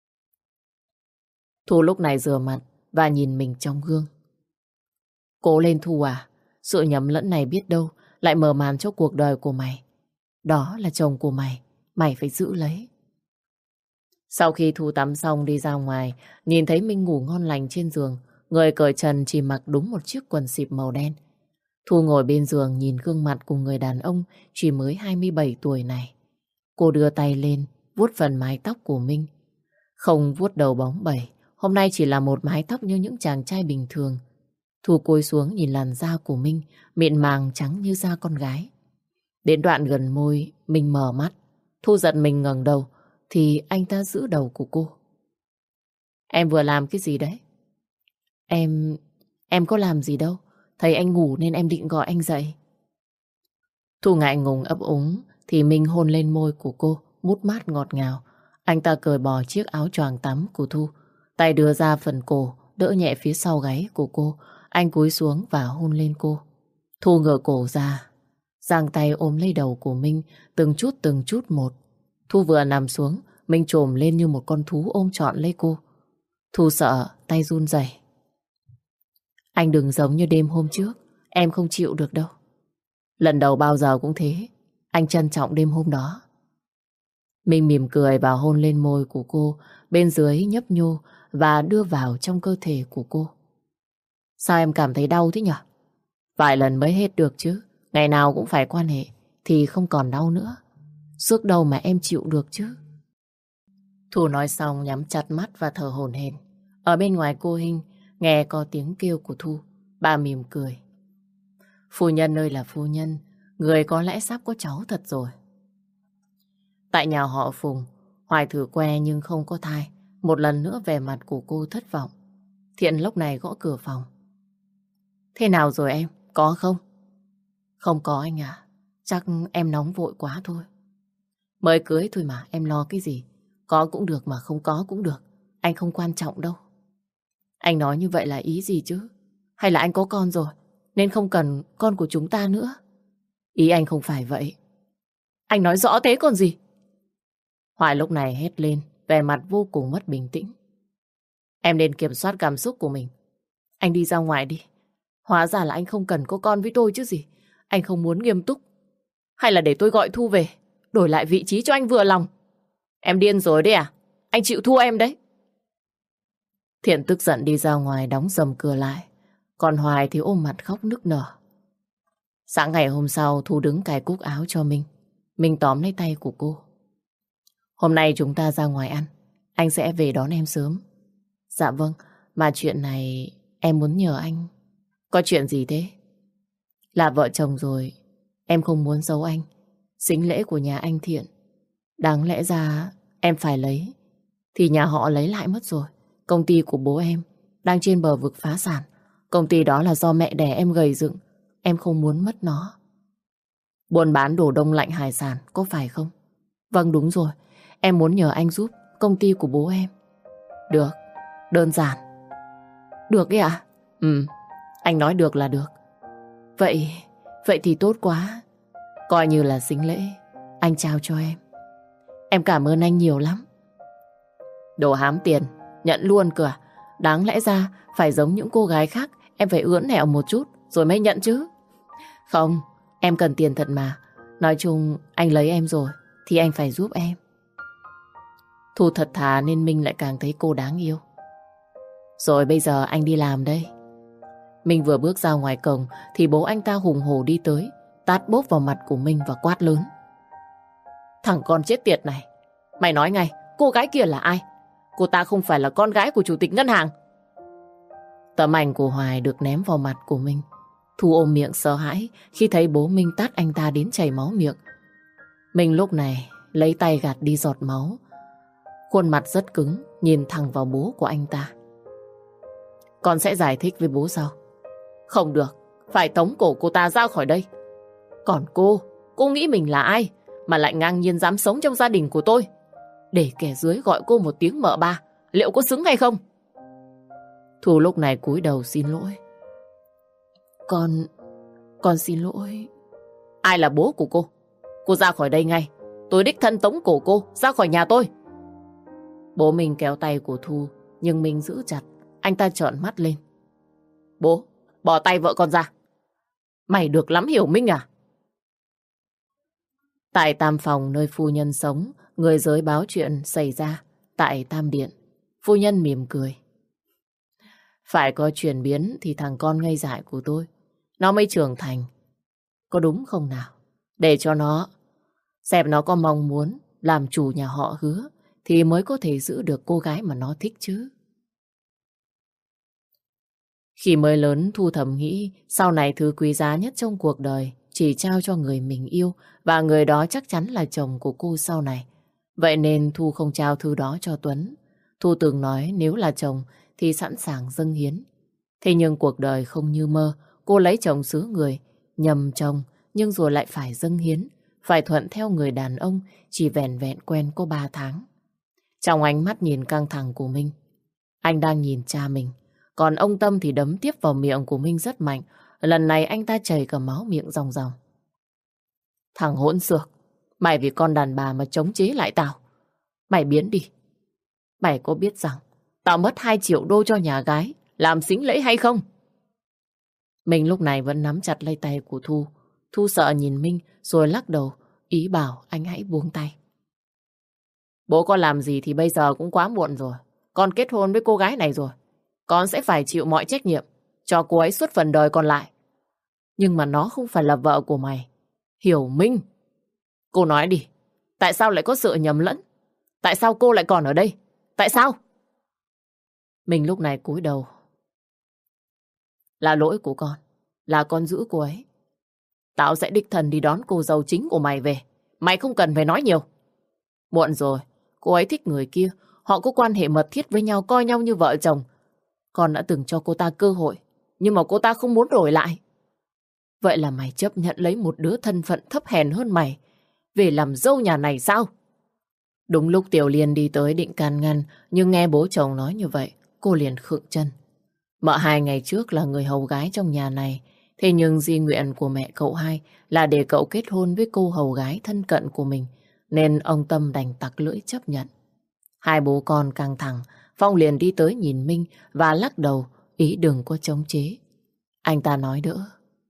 Thu lúc này rửa mặt và nhìn mình trong gương. Cố lên Thu à, sự nhầm lẫn này biết đâu lại mở màn cho cuộc đời của mày. Đó là chồng của mày, mày phải giữ lấy. Sau khi Thu tắm xong đi ra ngoài, nhìn thấy Minh ngủ ngon lành trên giường, người cởi trần chỉ mặc đúng một chiếc quần xịp màu đen. Thu ngồi bên giường nhìn gương mặt của người đàn ông chỉ mới hai mươi bảy tuổi này. Cô đưa tay lên, vuốt phần mái tóc của Minh. Không vuốt đầu bóng bẩy, hôm nay chỉ là một mái tóc như những chàng trai bình thường. Thu cúi xuống nhìn làn da của Minh, mịn màng trắng như da con gái. Đến đoạn gần môi, Minh mở mắt. Thu giật mình ngẩng đầu, thì anh ta giữ đầu của cô. Em vừa làm cái gì đấy? Em... em có làm gì đâu. Thấy anh ngủ nên em định gọi anh dậy. Thu ngại ngùng ấp úng, thì Minh hôn lên môi của cô, mút mát ngọt ngào. Anh ta cởi bỏ chiếc áo choàng tắm của Thu, tay đưa ra phần cổ, đỡ nhẹ phía sau gáy của cô. Anh cúi xuống và hôn lên cô. Thu ngửa cổ ra, giang tay ôm lấy đầu của Minh, từng chút từng chút một. Thu vừa nằm xuống, Minh trồm lên như một con thú ôm trọn lấy cô. Thu sợ, tay run rẩy. Anh đừng giống như đêm hôm trước, em không chịu được đâu. Lần đầu bao giờ cũng thế, anh trân trọng đêm hôm đó. Minh mỉm cười và hôn lên môi của cô, bên dưới nhấp nhô và đưa vào trong cơ thể của cô. Sao em cảm thấy đau thế nhỉ? Vài lần mới hết được chứ, ngày nào cũng phải quan hệ thì không còn đau nữa. Sức đâu mà em chịu được chứ. Thu nói xong nhắm chặt mắt và thở hổn hển. Ở bên ngoài cô Hinh nghe có tiếng kêu của Thu. Bà mỉm cười. Phu nhân ơi là phu nhân, người có lẽ sắp có cháu thật rồi. Tại nhà họ Phùng, Hoài thử que nhưng không có thai. Một lần nữa vẻ mặt của cô thất vọng. Thiện lúc này gõ cửa phòng. Thế nào rồi em? Có không? Không có anh ạ. Chắc em nóng vội quá thôi. Mới cưới thôi mà, em lo cái gì? Có cũng được mà không có cũng được. Anh không quan trọng đâu. Anh nói như vậy là ý gì chứ? Hay là anh có con rồi, nên không cần con của chúng ta nữa? Ý anh không phải vậy. Anh nói rõ thế còn gì? Hoài lúc này hét lên, vẻ mặt vô cùng mất bình tĩnh. Em nên kiểm soát cảm xúc của mình. Anh đi ra ngoài đi. Hóa ra là anh không cần có con với tôi chứ gì. Anh không muốn nghiêm túc. Hay là để tôi gọi Thu về, đổi lại vị trí cho anh vừa lòng. Em điên rồi đấy à? Anh chịu thua em đấy. Thiện tức giận đi ra ngoài đóng sầm cửa lại. Còn Hoài thì ôm mặt khóc nức nở. Sáng ngày hôm sau Thu đứng cài cúc áo cho Minh. Minh tóm lấy tay của cô. Hôm nay chúng ta ra ngoài ăn. Anh sẽ về đón em sớm. Dạ vâng. Mà chuyện này em muốn nhờ anh. Có chuyện gì thế? Là vợ chồng rồi, em không muốn giấu anh. Sính lễ của nhà anh Thiện, đáng lẽ ra em phải lấy, thì nhà họ lấy lại mất rồi. Công ty của bố em đang trên bờ vực phá sản. Công ty đó là do mẹ đẻ em gầy dựng. Em không muốn mất nó. Buôn bán đồ đông lạnh hải sản, có phải không? Vâng đúng rồi. Em muốn nhờ anh giúp công ty của bố em. Được, đơn giản. Được ấy ạ? Ừ, anh nói được là được. Vậy, vậy thì tốt quá. Coi như là sính lễ, anh trao cho em. Em cảm ơn anh nhiều lắm. Đồ hám tiền, nhận luôn cơ à? Đáng lẽ ra phải giống những cô gái khác, em phải ưỡn nẹo một chút rồi mới nhận chứ. Không, em cần tiền thật mà. Nói chung anh lấy em rồi thì anh phải giúp em. Thu thật thà nên Minh lại càng thấy cô đáng yêu. Rồi bây giờ anh đi làm đây. Minh vừa bước ra ngoài cổng thì bố anh ta hùng hổ đi tới, tát bốp vào mặt của Minh và quát lớn. Thằng con chết tiệt này, mày nói ngay, cô gái kia là ai? Cô ta không phải là con gái của chủ tịch ngân hàng. Tấm ảnh của Hoài được ném vào mặt của Minh. Thu ôm miệng sợ hãi khi thấy bố Minh tát anh ta đến chảy máu miệng. Minh lúc này lấy tay gạt đi giọt máu. Khuôn mặt rất cứng, nhìn thẳng vào bố của anh ta. Con sẽ giải thích với bố sau. Không được, phải tống cổ cô ta ra khỏi đây. Còn cô, cô nghĩ mình là ai mà lại ngang nhiên dám sống trong gia đình của tôi? Để kẻ dưới gọi cô một tiếng mợ ba, liệu có xứng hay không? Thu lúc này cúi đầu xin lỗi. Con, con xin lỗi. Ai là bố của cô? Cô ra khỏi đây ngay. Tôi đích thân tống cổ cô ra khỏi nhà tôi. Bố mình kéo tay của Thu, nhưng mình giữ chặt. Anh ta trợn mắt lên. Bố, bỏ tay vợ con ra. Mày được lắm hiểu Minh à? Tại Tam Phòng nơi phu nhân sống, người giới báo chuyện xảy ra tại Tam Điện. Phu nhân mỉm cười. Phải có chuyển biến thì thằng con ngây dại của tôi nó mới trưởng thành. Có đúng không nào? Để cho nó, xem nó có mong muốn làm chủ nhà họ Hứa thì mới có thể giữ được cô gái mà nó thích chứ. Khi mới lớn, Thu thầm nghĩ sau này thứ quý giá nhất trong cuộc đời chỉ trao cho người mình yêu, và người đó chắc chắn là chồng của cô sau này. Vậy nên Thu không trao thứ đó cho Tuấn. Thu từng nói nếu là chồng thì sẵn sàng dâng hiến. Thế nhưng cuộc đời không như mơ, cô lấy chồng xứ người, nhầm chồng nhưng rồi lại phải dâng hiến, phải thuận theo người đàn ông chỉ vẻn vẹn quen có ba tháng. Trong ánh mắt nhìn căng thẳng của Minh, anh đang nhìn cha mình. Còn ông Tâm thì đấm tiếp vào miệng của Minh rất mạnh. Lần này anh ta chảy cả máu miệng ròng ròng. Thằng hỗn xược, mày vì con đàn bà mà chống chế lại tao. Mày biến đi. Mày có biết rằng tao mất hai triệu đô cho nhà gái làm xính lễ hay không? Minh lúc này vẫn nắm chặt lấy tay của Thu. Thu sợ nhìn Minh rồi lắc đầu, ý bảo anh hãy buông tay. Bố con làm gì thì bây giờ cũng quá muộn rồi. Con kết hôn với cô gái này rồi. Con sẽ phải chịu mọi trách nhiệm cho cô ấy suốt phần đời còn lại. Nhưng mà nó không phải là vợ của mày. Hiểu Minh? Cô nói đi. Tại sao lại có sự nhầm lẫn? Tại sao cô lại còn ở đây? Tại sao? Mình lúc này cúi đầu. Là lỗi của con. Là con giữ cô ấy. Tao sẽ đích thân đi đón cô dâu chính của mày về. Mày không cần phải nói nhiều. Muộn rồi. Cô ấy thích người kia. Họ có quan hệ mật thiết với nhau, coi nhau như vợ chồng. Con đã từng cho cô ta cơ hội, nhưng mà cô ta không muốn đổi lại. Vậy là mày chấp nhận lấy một đứa thân phận thấp hèn hơn mày về làm dâu nhà này sao? Đúng lúc Tiểu Liên đi tới định can ngăn, nhưng nghe bố chồng nói như vậy, cô liền khựng chân. Mợ hai ngày trước là người hầu gái trong nhà này, thế nhưng di nguyện của mẹ cậu hai là để cậu kết hôn với cô hầu gái thân cận của mình, nên ông Tâm đành tặc lưỡi chấp nhận. Hai bố con căng thẳng, Phong liền đi tới nhìn Minh và lắc đầu, ý đừng có chống chế. Anh ta nói đỡ.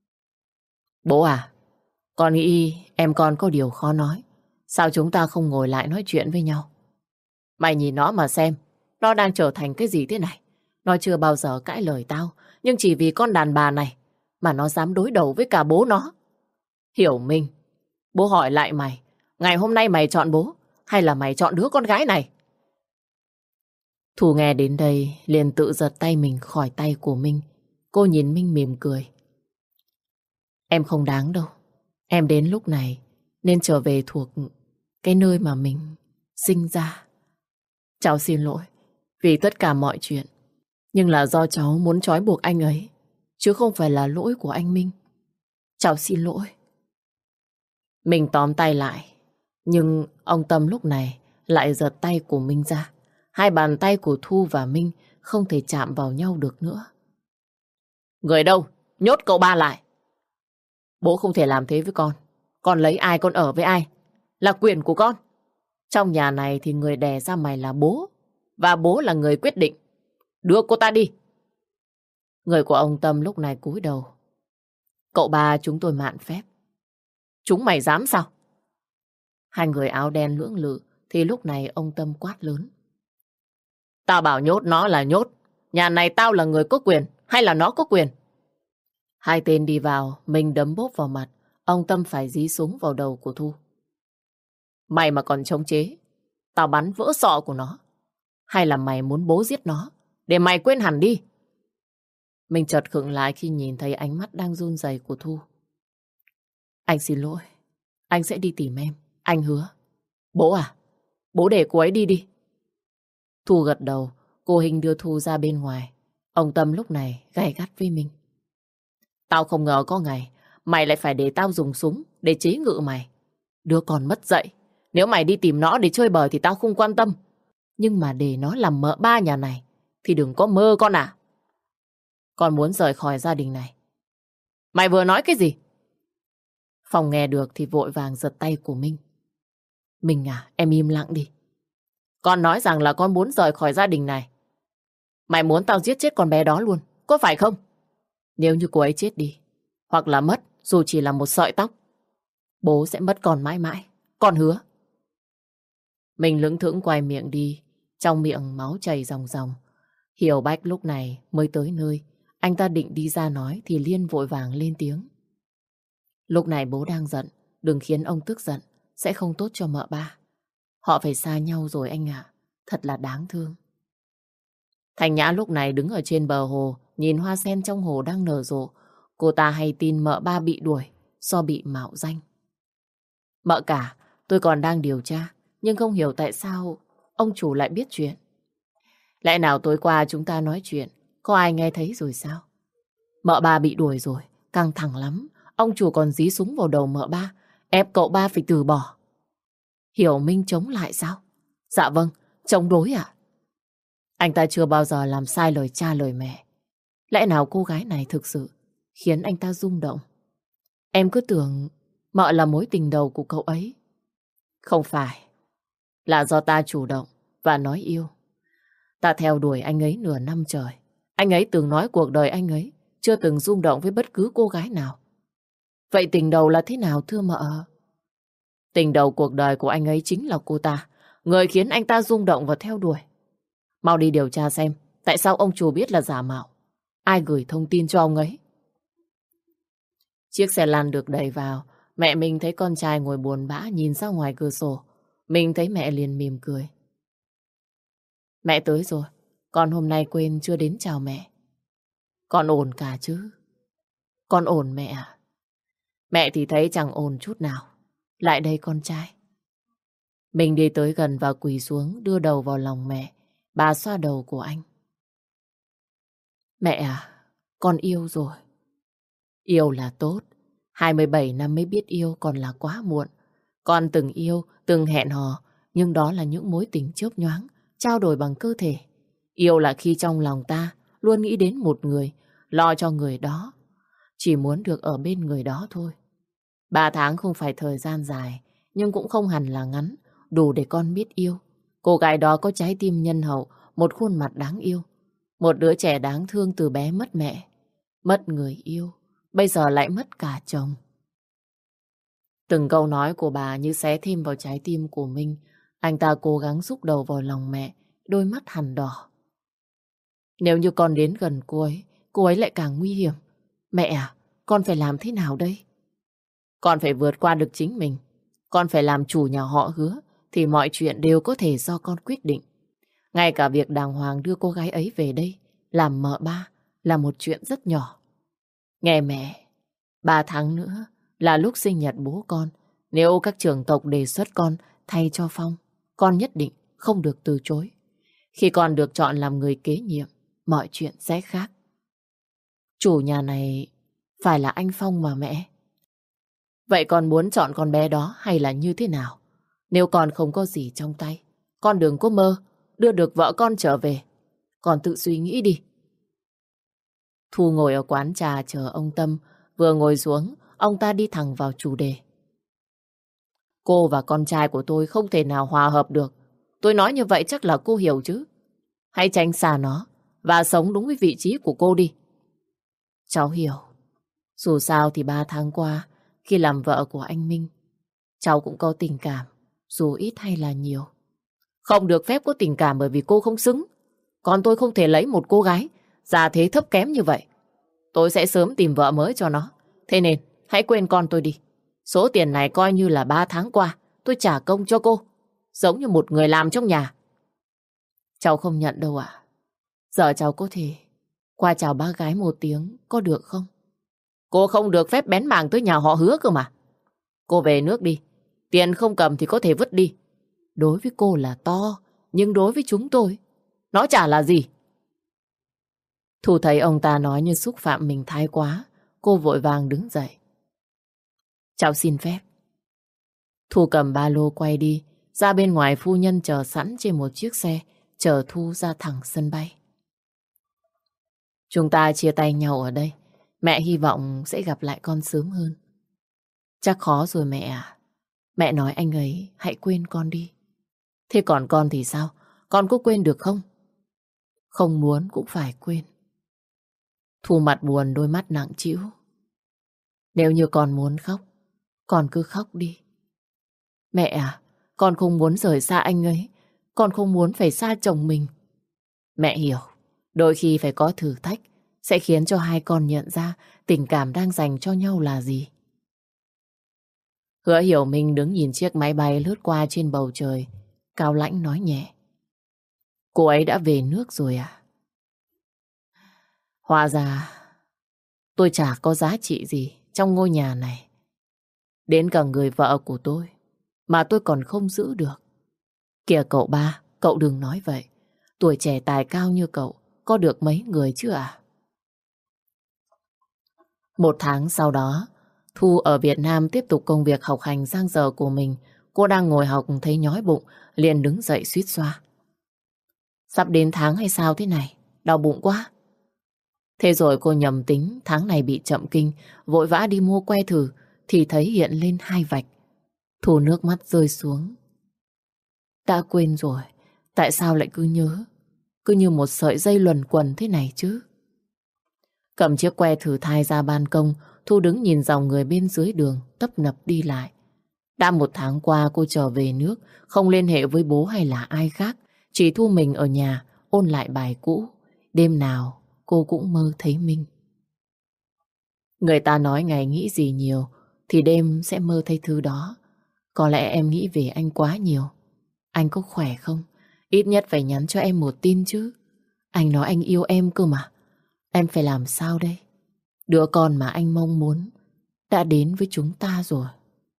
Bố à, con nghĩ em con có điều khó nói. Sao chúng ta không ngồi lại nói chuyện với nhau? Mày nhìn nó mà xem, nó đang trở thành cái gì thế này? Nó chưa bao giờ cãi lời tao, nhưng chỉ vì con đàn bà này mà nó dám đối đầu với cả bố nó. Hiểu Minh, bố hỏi lại mày, ngày hôm nay mày chọn bố hay là mày chọn đứa con gái này? Thu nghe đến đây liền tự giật tay mình khỏi tay của Minh. Cô nhìn Minh mỉm cười. Em không đáng đâu. Em đến lúc này nên trở về thuộc cái nơi mà mình sinh ra. Cháu xin lỗi vì tất cả mọi chuyện. Nhưng là do cháu muốn trói buộc anh ấy, chứ không phải là lỗi của anh Minh. Cháu xin lỗi. Mình tóm tay lại, nhưng ông Tâm lúc này lại giật tay của Minh ra. Hai bàn tay của Thu và Minh không thể chạm vào nhau được nữa. Người đâu? Nhốt cậu ba lại. Bố không thể làm thế với con. Con lấy ai con ở với ai là quyền của con. Trong nhà này thì người đẻ ra mày là bố, và bố là người quyết định. Đưa cô ta đi. Người của ông Tâm lúc này cúi đầu. Cậu ba chúng tôi mạn phép. Chúng mày dám sao? Hai người áo đen lưỡng lự thì lúc này ông Tâm quát lớn. Tao bảo nhốt nó là nhốt. Nhà này tao là người có quyền hay là nó có quyền? Hai tên đi vào, mình đấm bốp vào mặt. Ông Tâm phải dí súng vào đầu của Thu. Mày mà còn chống chế, tao bắn vỡ sọ của nó. Hay là mày muốn bố giết nó để mày quên hẳn đi? Mình chợt khựng lại khi nhìn thấy ánh mắt đang run rẩy của Thu. Anh xin lỗi. Anh sẽ đi tìm em. Anh hứa. Bố à, bố để cô ấy đi đi. Thu gật đầu. Cô Hình đưa Thu ra bên ngoài. Ông Tâm lúc này gay gắt với mình. Tao không ngờ có ngày mày lại phải để tao dùng súng để chế ngự mày. Đứa con mất dạy. Nếu mày đi tìm nó để chơi bời thì tao không quan tâm. Nhưng mà để nó làm mợ ba nhà này thì đừng có mơ con à. Con muốn rời khỏi gia đình này. Mày vừa nói cái gì? Phong nghe được thì vội vàng giật tay của Minh. Minh à, em im lặng đi. Con nói rằng là con muốn rời khỏi gia đình này. Mày muốn tao giết chết con bé đó luôn, có phải không? Nếu như cô ấy chết đi, hoặc là mất dù chỉ là một sợi tóc, bố sẽ mất con mãi mãi. Con hứa. Mình lững thững quay miệng đi, trong miệng máu chảy ròng ròng. Hiểu Bách lúc này mới tới nơi. Anh ta định đi ra nói thì Liên vội vàng lên tiếng. Lúc này bố đang giận, đừng khiến ông tức giận, sẽ không tốt cho mợ ba. Họ phải xa nhau rồi anh ạ, thật là đáng thương. Thành Nhã lúc này đứng ở trên bờ hồ, nhìn hoa sen trong hồ đang nở rộ. Cô ta hay tin mợ ba bị đuổi do bị mạo danh. Mợ cả, tôi còn đang điều tra, nhưng không hiểu tại sao ông chủ lại biết chuyện. Lẽ nào tối qua chúng ta nói chuyện, có ai nghe thấy rồi sao? Mợ ba bị đuổi rồi, căng thẳng lắm. Ông chủ còn dí súng vào đầu mợ ba, ép cậu ba phải từ bỏ. Hiểu Minh chống lại sao? Dạ vâng, chống đối à? Anh ta chưa bao giờ làm sai lời cha lời mẹ. Lẽ nào cô gái này thực sự khiến anh ta rung động? Em cứ tưởng mợ là mối tình đầu của cậu ấy. Không phải, là do ta chủ động và nói yêu. Ta theo đuổi anh ấy nửa năm trời. Anh ấy từng nói cuộc đời anh ấy chưa từng rung động với bất cứ cô gái nào. Vậy tình đầu là thế nào thưa mợ? Tình đầu cuộc đời của anh ấy chính là cô ta, người khiến anh ta rung động và theo đuổi. Mau đi điều tra xem tại sao ông chủ biết là giả mạo. Ai gửi thông tin cho ông ấy? Chiếc xe lăn được đẩy vào. Mẹ mình thấy con trai ngồi buồn bã nhìn ra ngoài cửa sổ. Mình thấy mẹ liền mỉm cười. Mẹ tới rồi. Con hôm nay quên chưa đến chào mẹ. Con ổn cả chứ? Con ổn mẹ à? Mẹ thì thấy chẳng ổn chút nào. Lại đây con trai. Mình đi tới gần và quỳ xuống đưa đầu vào lòng mẹ. Bà xoa đầu của anh. Mẹ à, con yêu rồi. Yêu là tốt. hai mươi bảy năm mới biết yêu còn là quá muộn. Con từng yêu, từng hẹn hò, nhưng đó là những mối tình chớp nhoáng, trao đổi bằng cơ thể. Yêu là khi trong lòng ta luôn nghĩ đến một người, lo cho người đó. Chỉ muốn được ở bên người đó thôi. Ba tháng không phải thời gian dài, nhưng cũng không hẳn là ngắn, đủ để con biết yêu. Cô gái đó có trái tim nhân hậu, một khuôn mặt đáng yêu. Một đứa trẻ đáng thương từ bé mất mẹ, mất người yêu, bây giờ lại mất cả chồng. Từng câu nói của bà như xé thêm vào trái tim của Minh. Anh ta cố gắng rúc đầu vào lòng mẹ, đôi mắt hằn đỏ. Nếu như con đến gần cô ấy, cô ấy lại càng nguy hiểm. Mẹ à, con phải làm thế nào đây? Con phải vượt qua được chính mình. Con phải làm chủ nhà họ Hứa, thì mọi chuyện đều có thể do con quyết định. Ngay cả việc đàng hoàng đưa cô gái ấy về đây, làm mợ ba, là một chuyện rất nhỏ. Nghe mẹ, ba tháng nữa là lúc sinh nhật bố con. Nếu các trưởng tộc đề xuất con thay cho Phong, con nhất định không được từ chối. Khi con được chọn làm người kế nhiệm, mọi chuyện sẽ khác. Chủ nhà này phải là anh Phong mà mẹ. Vậy con muốn chọn con bé đó hay là như thế nào? Nếu con không có gì trong tay, con đừng có mơ đưa được vợ con trở về. Con tự suy nghĩ đi. Thu ngồi ở quán trà chờ ông Tâm. Vừa ngồi xuống, ông ta đi thẳng vào chủ đề. Cô và con trai của tôi không thể nào hòa hợp được. Tôi nói như vậy chắc là cô hiểu chứ. Hãy tránh xa nó và sống đúng với vị trí của cô đi. Cháu hiểu. Dù sao thì ba tháng qua, khi làm vợ của anh Minh, cháu cũng có tình cảm, dù ít hay là nhiều. Không được phép có tình cảm bởi vì cô không xứng. Còn tôi không thể lấy một cô gái già thế thấp kém như vậy. Tôi sẽ sớm tìm vợ mới cho nó. Thế nên hãy quên con tôi đi. Số tiền này coi như là ba tháng qua tôi trả công cho cô, giống như một người làm trong nhà. Cháu không nhận đâu ạ. Giờ cháu có thể qua chào bác gái một tiếng, có được không? Cô không được phép bén mảng tới nhà họ Hứa cơ mà. Cô về nước đi. Tiền không cầm thì có thể vứt đi. Đối với cô là to, nhưng đối với chúng tôi, nó chả là gì. Thu thấy ông ta nói như xúc phạm mình thái quá, cô vội vàng đứng dậy. Cháu xin phép. Thu cầm ba lô quay đi. Ra bên ngoài phu nhân chờ sẵn trên một chiếc xe, chờ Thu ra thẳng sân bay. Chúng ta chia tay nhau ở đây. Mẹ hy vọng sẽ gặp lại con sớm hơn. Chắc khó rồi mẹ à. Mẹ nói anh ấy hãy quên con đi. Thế còn con thì sao? Con có quên được không? Không muốn cũng phải quên. Thu mặt buồn, đôi mắt nặng trĩu. Nếu như con muốn khóc, con cứ khóc đi. Mẹ à, con không muốn rời xa anh ấy. Con không muốn phải xa chồng mình. Mẹ hiểu, đôi khi phải có thử thách, sẽ khiến cho hai con nhận ra tình cảm đang dành cho nhau là gì. Hứa Hiểu Minh đứng nhìn chiếc máy bay lướt qua trên bầu trời, cao lãnh nói nhẹ. Cô ấy đã về nước rồi à? Hóa ra tôi chả có giá trị gì trong ngôi nhà này. Đến cả người vợ của tôi mà tôi còn không giữ được. Kìa cậu ba, cậu đừng nói vậy. Tuổi trẻ tài cao như cậu có được mấy người chứ à? Một tháng sau đó, Thu ở Việt Nam tiếp tục công việc học hành giang dở của mình. Cô đang ngồi học thấy nhói bụng, liền đứng dậy suýt xoa. Sắp đến tháng hay sao thế này? Đau bụng quá. Thế rồi cô nhầm tính tháng này bị chậm kinh, vội vã đi mua que thử thì thấy hiện lên hai vạch. Thu nước mắt rơi xuống. Đã quên rồi, tại sao lại cứ nhớ? Cứ như một sợi dây luẩn quẩn thế này chứ. Cầm chiếc que thử thai ra ban công, Thu đứng nhìn dòng người bên dưới đường tấp nập đi lại. Đã một tháng qua cô trở về nước, không liên hệ với bố hay là ai khác, chỉ thu mình ở nhà ôn lại bài cũ. Đêm nào cô cũng mơ thấy Minh. Người ta nói ngày nghĩ gì nhiều thì đêm sẽ mơ thấy thứ đó. Có lẽ em nghĩ về anh quá nhiều. Anh có khỏe không? Ít nhất phải nhắn cho em một tin chứ. Anh nói anh yêu em cơ mà. Em phải làm sao đây? Đứa con mà anh mong muốn đã đến với chúng ta rồi.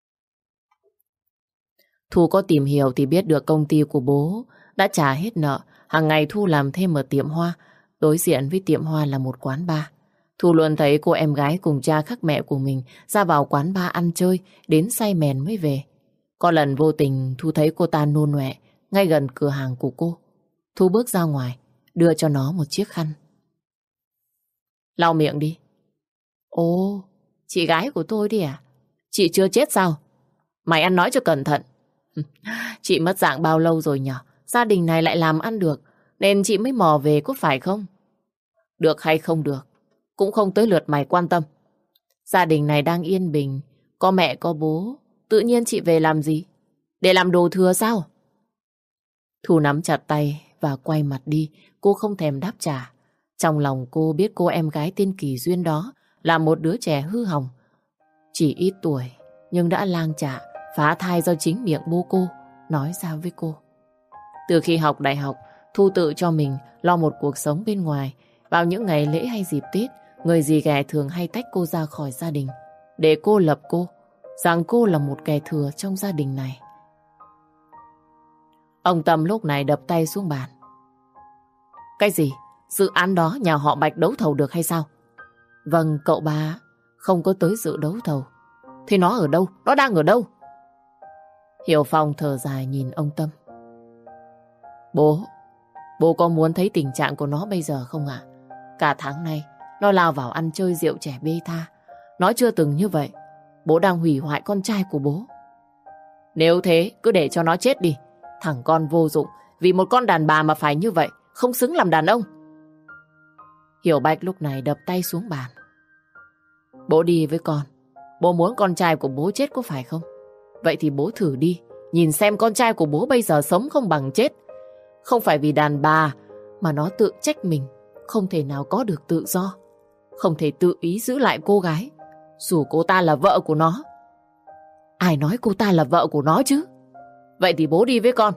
Thu có tìm hiểu thì biết được công ty của bố đã trả hết nợ. Hàng ngày Thu làm thêm ở tiệm hoa. Đối diện với tiệm hoa là một quán bar. Thu luôn thấy cô em gái cùng cha khác mẹ của mình ra vào quán bar ăn chơi, đến say mèn mới về. Có lần vô tình Thu thấy cô ta nôn ọe ngay gần cửa hàng của cô. Thu bước ra ngoài, đưa cho nó một chiếc khăn. Lau miệng đi. Ồ, chị gái của tôi đi à? Chị chưa chết sao? Mày ăn nói cho cẩn thận. Chị mất dạng bao lâu rồi nhở? Gia đình này lại làm ăn được, nên chị mới mò về có phải không? Được hay không được, cũng không tới lượt mày quan tâm. Gia đình này đang yên bình, có mẹ có bố, tự nhiên chị về làm gì? Để làm đồ thừa sao? Thu nắm chặt tay và quay mặt đi, cô không thèm đáp trả. Trong lòng cô biết cô em gái tên Kỳ Duyên đó là một đứa trẻ hư hỏng. Chỉ ít tuổi, nhưng đã lang chạ, phá thai do chính miệng bố cô nói ra với cô. Từ khi học đại học, Thu tự cho mình lo một cuộc sống bên ngoài. Vào những ngày lễ hay dịp Tết, người dì ghẻ thường hay tách cô ra khỏi gia đình, để cô lập cô, rằng cô là một kẻ thừa trong gia đình này. Ông Tâm lúc này đập tay xuống bàn. Cái gì? Dự án đó nhà họ Bạch đấu thầu được hay sao? Vâng, cậu ba không có tới dự đấu thầu. Thế nó ở đâu? Nó đang ở đâu? Hiểu Phong thở dài nhìn ông Tâm. Bố, bố có muốn thấy tình trạng của nó bây giờ không ạ? Cả tháng nay, nó lao vào ăn chơi rượu chè bê tha. Nó chưa từng như vậy. Bố đang hủy hoại con trai của bố. Nếu thế, cứ để cho nó chết đi. Thằng con vô dụng, vì một con đàn bà mà phải như vậy, không xứng làm đàn ông. Hiểu Bạch lúc này đập tay xuống bàn. Bố đi với con. Bố muốn con trai của bố chết có phải không? Vậy thì bố thử đi, nhìn xem con trai của bố bây giờ sống không bằng chết. Không phải vì đàn bà mà nó tự trách mình không thể nào có được tự do, không thể tự ý giữ lại cô gái, dù cô ta là vợ của nó. Ai nói cô ta là vợ của nó chứ? Vậy thì bố đi với con.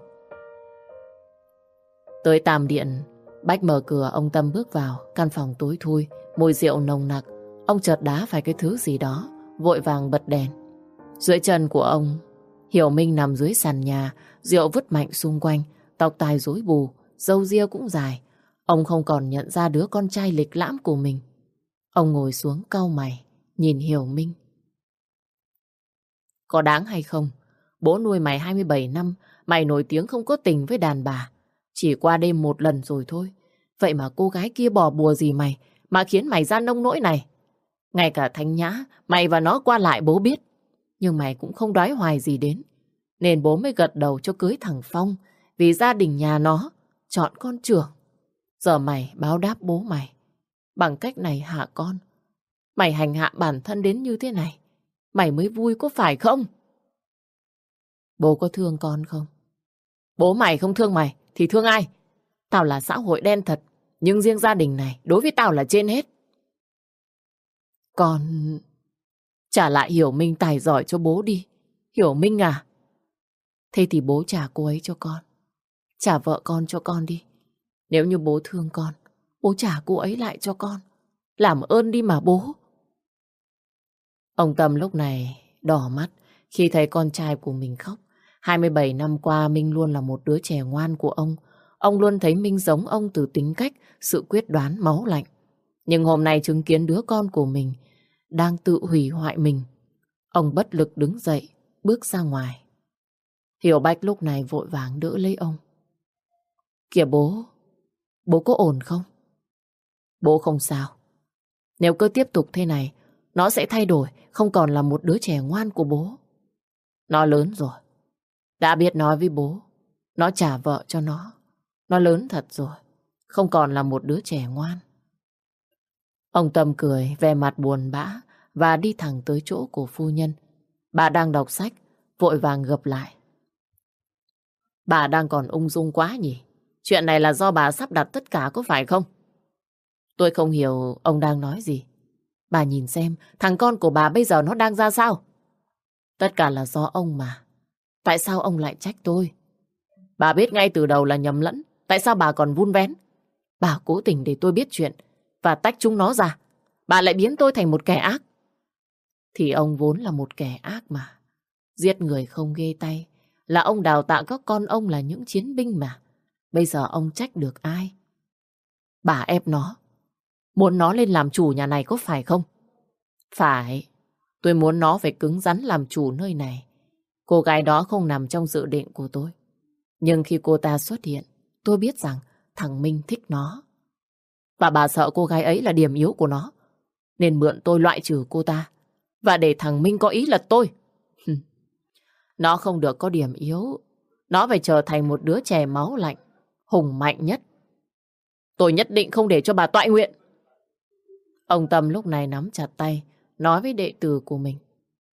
Tới Tam Điện, Bách mở cửa, ông Tâm bước vào. Căn phòng tối thui, mùi rượu nồng nặc. Ông chợt đá phải cái thứ gì đó, vội vàng bật đèn. Dưới chân của ông, Hiểu Minh nằm dưới sàn nhà, rượu vứt mạnh xung quanh, tóc tai rối bù, râu ria cũng dài. Ông không còn nhận ra đứa con trai lịch lãm của mình. Ông ngồi xuống cau mày, nhìn Hiểu Minh. Có đáng hay không? Bố nuôi mày hai mươi bảy năm, mày nổi tiếng không có tình với đàn bà. Chỉ qua đêm một lần rồi thôi. Vậy mà cô gái kia bỏ bùa gì mày, mà khiến mày ra nông nỗi này. Ngay cả Thanh Nhã, mày và nó qua lại bố biết. Nhưng mày cũng không đoái hoài gì đến. Nên bố mới gật đầu cho cưới thằng Phong, vì gia đình nhà nó chọn con trưởng. Giờ mày báo đáp bố mày bằng cách này hả con? Mày hành hạ bản thân đến như thế này, mày mới vui có phải không? Bố có thương con không? Bố mày không thương mày thì thương ai? Tao là xã hội đen thật, nhưng riêng gia đình này đối với tao là trên hết. Con trả lại Hiểu Minh tài giỏi cho bố đi. Hiểu Minh à? Thế thì bố trả cô ấy cho con. Trả vợ con cho con đi. Nếu như bố thương con, bố trả cô ấy lại cho con. Làm ơn đi mà bố. Ông Tâm lúc này đỏ mắt khi thấy con trai của mình khóc. hai mươi bảy năm qua Minh luôn là một đứa trẻ ngoan của ông. Ông luôn thấy Minh giống ông từ tính cách, sự quyết đoán, máu lạnh. Nhưng hôm nay chứng kiến đứa con của mình đang tự hủy hoại mình, ông bất lực đứng dậy, bước ra ngoài. Hiểu Bách lúc này vội vàng đỡ lấy ông. Kìa bố, bố có ổn không? Bố không sao. Nếu cứ tiếp tục thế này, nó sẽ thay đổi, không còn là một đứa trẻ ngoan của bố. Nó lớn rồi. Đã biết nói với bố, nó trả vợ cho nó. Nó lớn thật rồi, không còn là một đứa trẻ ngoan. Ông Tâm cười, vẻ mặt buồn bã và đi thẳng tới chỗ của phu nhân. Bà đang đọc sách, vội vàng gập lại. Bà đang còn ung dung quá nhỉ? Chuyện này là do bà sắp đặt tất cả có phải không? Tôi không hiểu ông đang nói gì. Bà nhìn xem, thằng con của bà bây giờ nó đang ra sao? Tất cả là do ông mà. Tại sao ông lại trách tôi? Bà biết ngay từ đầu là nhầm lẫn. Tại sao bà còn vun vén? Bà cố tình để tôi biết chuyện và tách chúng nó ra. Bà lại biến tôi thành một kẻ ác. Thì ông vốn là một kẻ ác mà. Giết người không ghê tay. Là ông đào tạo các con ông là những chiến binh mà. Bây giờ ông trách được ai? Bà ép nó. Muốn nó lên làm chủ nhà này có phải không? Phải. Tôi muốn nó phải cứng rắn làm chủ nơi này. Cô gái đó không nằm trong dự định của tôi. Nhưng khi cô ta xuất hiện, tôi biết rằng thằng Minh thích nó. Và bà sợ cô gái ấy là điểm yếu của nó. Nên mượn tôi loại trừ cô ta. Và để thằng Minh có ý lật tôi. Nó không được có điểm yếu. Nó phải trở thành một đứa trẻ máu lạnh, hùng mạnh nhất. Tôi nhất định không để cho bà toại nguyện. Ông Tâm lúc này nắm chặt tay, nói với đệ tử của mình.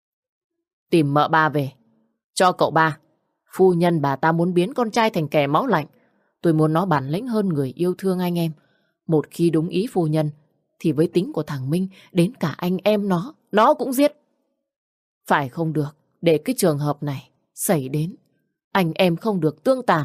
Tìm mợ ba về. Cho cậu ba. Phu nhân bà ta muốn biến con trai thành kẻ máu lạnh. Tôi muốn nó bản lĩnh hơn người yêu thương anh em. Một khi đúng ý phu nhân, thì với tính của thằng Minh, đến cả anh em nó, nó cũng giết. Phải không được, để cái trường hợp này xảy đến. Anh em không được tương tàn.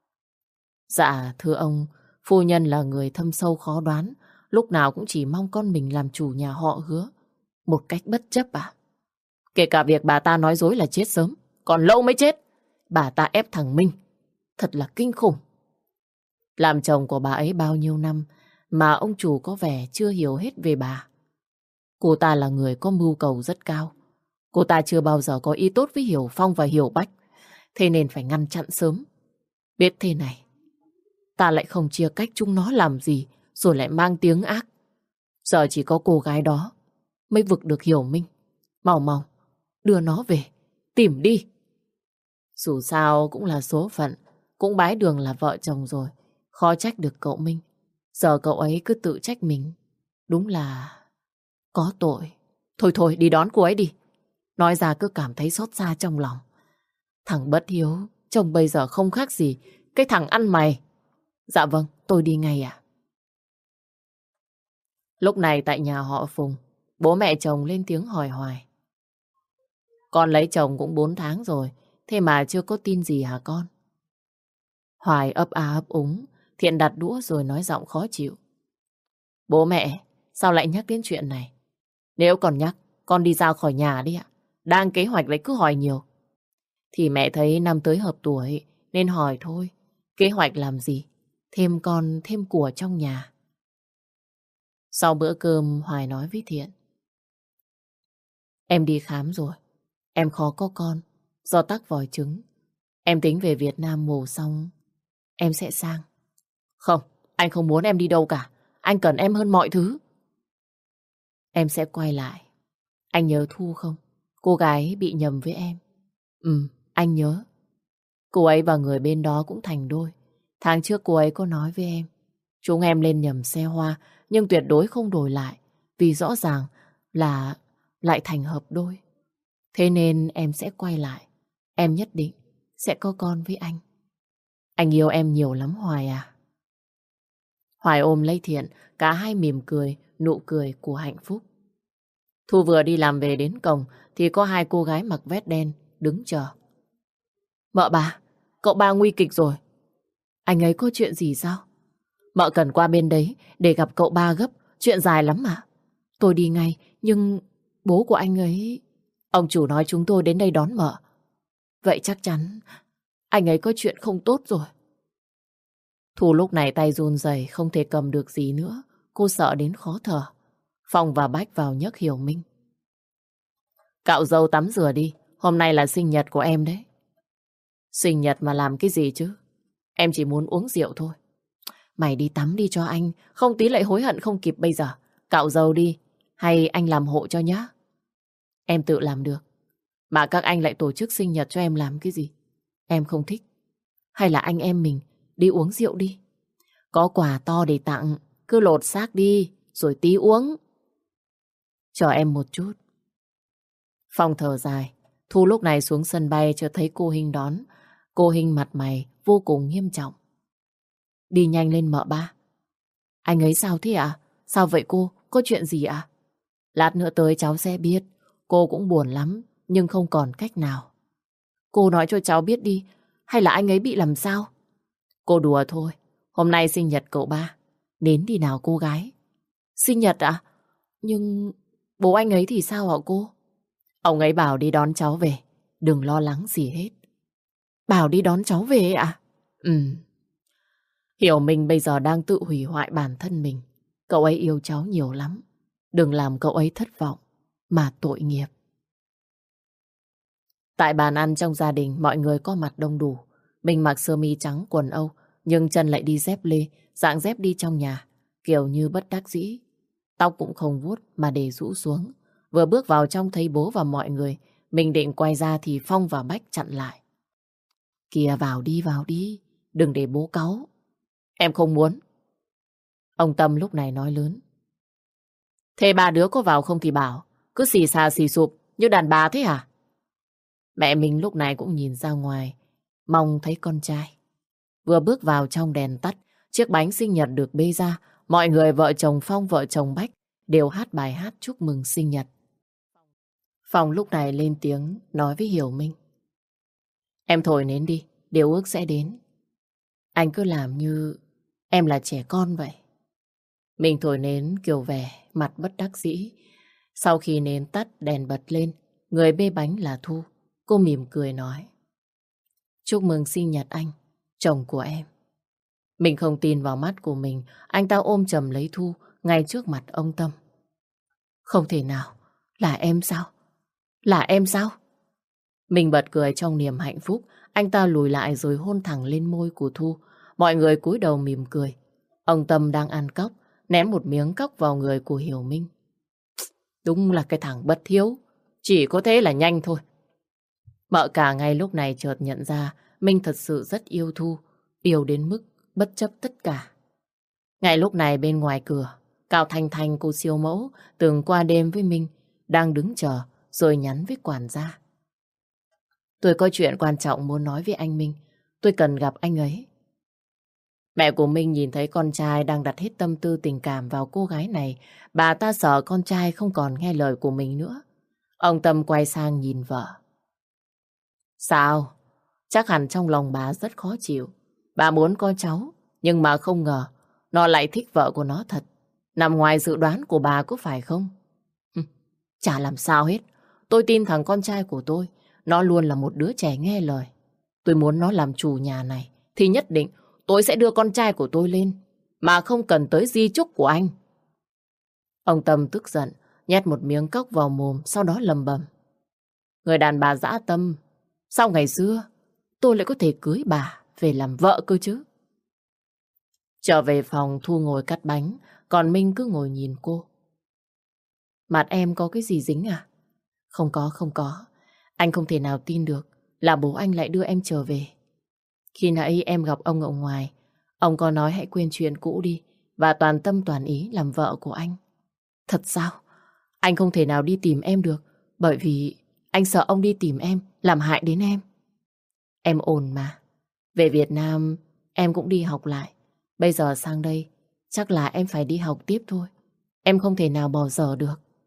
Dạ, thưa ông, phu nhân là người thâm sâu khó đoán, lúc nào cũng chỉ mong con mình làm chủ nhà họ Hứa. Một cách bất chấp à? Kể cả việc bà ta nói dối là chết sớm, còn lâu mới chết. Bà ta ép thằng Minh. Thật là kinh khủng. Làm chồng của bà ấy bao nhiêu năm mà ông chủ có vẻ chưa hiểu hết về bà. Cô ta là người có mưu cầu rất cao. Cô ta chưa bao giờ có ý tốt với Hiểu Phong và Hiểu Bách. Thế nên phải ngăn chặn sớm. Biết thế này, ta lại không chia cách chúng nó làm gì rồi lại mang tiếng ác. Giờ chỉ có cô gái đó mới vực được Hiểu Minh. Mau mau, đưa nó về, tìm đi. Dù sao cũng là số phận, cũng bái đường là vợ chồng rồi. Khó trách được cậu Minh. Giờ cậu ấy cứ tự trách mình. Đúng là có tội. Thôi thôi, đi đón cô ấy đi. Nói ra cứ cảm thấy xót xa trong lòng. Thằng bất hiếu, trông bây giờ không khác gì cái thằng ăn mày. Dạ vâng, tôi đi ngay ạ. Lúc này tại nhà họ Phùng, bố mẹ chồng lên tiếng hỏi Hoài. Con lấy chồng cũng bốn tháng rồi, thế mà chưa có tin gì hả con? Hoài ấp a ấp úng, Thiện đặt đũa rồi nói giọng khó chịu. Bố mẹ, sao lại nhắc đến chuyện này? Nếu còn nhắc, con đi ra khỏi nhà đi ạ. Đang kế hoạch lại cứ hỏi nhiều. Thì mẹ thấy năm tới hợp tuổi nên hỏi thôi. Kế hoạch làm gì? Thêm con, thêm của trong nhà. Sau bữa cơm Hoài nói với Thiện. Em đi khám rồi. Em khó có con do tắc vòi trứng. Em tính về Việt Nam mổ xong em sẽ sang. Không, anh không muốn em đi đâu cả. Anh cần em hơn mọi thứ. Em sẽ quay lại. Anh nhớ Thu không? Cô gái bị nhầm với em. Ừ, anh nhớ. Cô ấy và người bên đó cũng thành đôi. Tháng trước cô ấy có nói với em. Chúng em lên nhầm xe hoa, nhưng tuyệt đối không đổi lại. Vì rõ ràng là lại thành hợp đôi. Thế nên em sẽ quay lại. Em nhất định sẽ có con với anh. Anh yêu em nhiều lắm Hoài à. Hoài ôm lấy Thiện, cả hai mỉm cười, nụ cười của hạnh phúc. Thu vừa đi làm về đến cổng thì có hai cô gái mặc vest đen đứng chờ. Mợ bà, cậu ba nguy kịch rồi. Anh ấy có chuyện gì sao? Mợ cần qua bên đấy để gặp cậu ba gấp, chuyện dài lắm mà. Tôi đi ngay, nhưng bố của anh ấy... Ông chủ nói chúng tôi đến đây đón mợ. Vậy chắc chắn anh ấy có chuyện không tốt rồi. Thu lúc này tay run rẩy không thể cầm được gì nữa. Cô sợ đến khó thở. Phong và Bách vào nhấc Hiểu Minh. Cạo dâu tắm rửa đi, hôm nay là sinh nhật của em đấy. Sinh nhật mà làm cái gì chứ? Em chỉ muốn uống rượu thôi. Mày đi tắm đi cho anh, không tí lại hối hận không kịp bây giờ. Cạo dâu đi, hay anh làm hộ cho nhá. Em tự làm được. Mà các anh lại tổ chức sinh nhật cho em làm cái gì? Em không thích. Hay là anh em mình đi uống rượu đi. Có quà to để tặng, cứ lột xác đi, rồi tí uống. Chờ em một chút. Phong thở dài. Thu lúc này xuống sân bay chưa thấy cô Hinh đón. Cô Hinh mặt mày vô cùng nghiêm trọng. Đi nhanh lên mợ ba. Anh ấy sao thế ạ? À? Sao vậy cô? Có chuyện gì ạ? À? Lát nữa tới cháu sẽ biết. Cô cũng buồn lắm, nhưng không còn cách nào. Cô nói cho cháu biết đi, hay là anh ấy bị làm sao? Cô đùa thôi, hôm nay sinh nhật cậu ba. Đến đi nào cô gái. Sinh nhật ạ? À? Nhưng bố anh ấy thì sao hả cô? Ông ấy bảo đi đón cháu về, đừng lo lắng gì hết. Bảo đi đón cháu về ạ? À? Ừ. Hiểu mình bây giờ đang tự hủy hoại bản thân mình. Cậu ấy yêu cháu nhiều lắm. Đừng làm cậu ấy thất vọng, mà tội nghiệp. Tại bàn ăn trong gia đình, mọi người có mặt đông đủ. Mình mặc sơ mi trắng quần Âu, nhưng chân lại đi dép lê, dạng dép đi trong nhà, kiểu như bất đắc dĩ. Tóc cũng không vuốt mà để rũ xuống. Vừa bước vào trong thấy bố và mọi người, mình định quay ra thì Phong và Bách chặn lại. Kìa, vào đi, vào đi, đừng để bố cáu. Em không muốn. Ông Tâm lúc này nói lớn. Thế ba đứa có vào không thì bảo, cứ xì xà xì sụp như đàn bà thế hả? Mẹ mình lúc này cũng nhìn ra ngoài, mong thấy con trai. Vừa bước vào trong đèn tắt, chiếc bánh sinh nhật được bê ra, mọi người vợ chồng Phong, vợ chồng Bách đều hát bài hát chúc mừng sinh nhật. Phong lúc này lên tiếng nói với Hiểu Minh. Em thổi nến đi, điều ước sẽ đến. Anh cứ làm như em là trẻ con vậy. Mình thổi nến kiểu vẻ mặt bất đắc dĩ. Sau khi nến tắt, đèn bật lên, người bê bánh là Thu. Cô mỉm cười nói. Chúc mừng sinh nhật anh, chồng của em. Mình không tin vào mắt của mình, anh ta ôm chầm lấy Thu ngay trước mặt ông Tâm. Không thể nào, là em sao? Là em sao? Mình bật cười trong niềm hạnh phúc, anh ta lùi lại rồi hôn thẳng lên môi của Thu. Mọi người cúi đầu mỉm cười. Ông Tâm đang ăn cóc, ném một miếng cóc vào người của Hiểu Minh. Đúng là cái thằng bất hiếu, chỉ có thế là nhanh thôi. Mợ cả ngay lúc này chợt nhận ra Minh thật sự rất yêu Thu, yêu đến mức bất chấp tất cả. Ngay lúc này bên ngoài cửa, Cao Thanh Thanh, cô siêu mẫu từng qua đêm với Minh, đang đứng chờ rồi nhắn với quản gia. Tôi có chuyện quan trọng muốn nói với anh Minh, tôi cần gặp anh ấy. Mẹ của Minh nhìn thấy con trai đang đặt hết tâm tư tình cảm vào cô gái này, bà ta sợ con trai không còn nghe lời của mình nữa. Ông Tâm quay sang nhìn vợ. Sao? Chắc hẳn trong lòng bà rất khó chịu. Bà muốn có cháu, nhưng mà không ngờ nó lại thích vợ của nó thật. Nằm ngoài dự đoán của bà có phải không? Chả làm sao hết. Tôi tin thằng con trai của tôi, nó luôn là một đứa trẻ nghe lời. Tôi muốn nó làm chủ nhà này, thì nhất định tôi sẽ đưa con trai của tôi lên, mà không cần tới di chúc của anh. Ông Tâm tức giận, nhét một miếng cóc vào mồm, sau đó lầm bầm. Người đàn bà dã tâm, sao ngày xưa tôi lại có thể cưới bà về làm vợ cơ chứ? Trở về phòng, Thu ngồi cắt bánh, còn Minh cứ ngồi nhìn cô. Mặt em có cái gì dính à? Không có, không có. Anh không thể nào tin được là bố anh lại đưa em trở về. Khi nãy em gặp ông ở ngoài, ông có nói hãy quên chuyện cũ đi và toàn tâm toàn ý làm vợ của anh. Thật sao? Anh không thể nào đi tìm em được, bởi vì anh sợ ông đi tìm em, làm hại đến em. Em ổn mà. Về Việt Nam, em cũng đi học lại. Bây giờ sang đây, chắc là em phải đi học tiếp thôi. Em không thể nào bỏ dở được.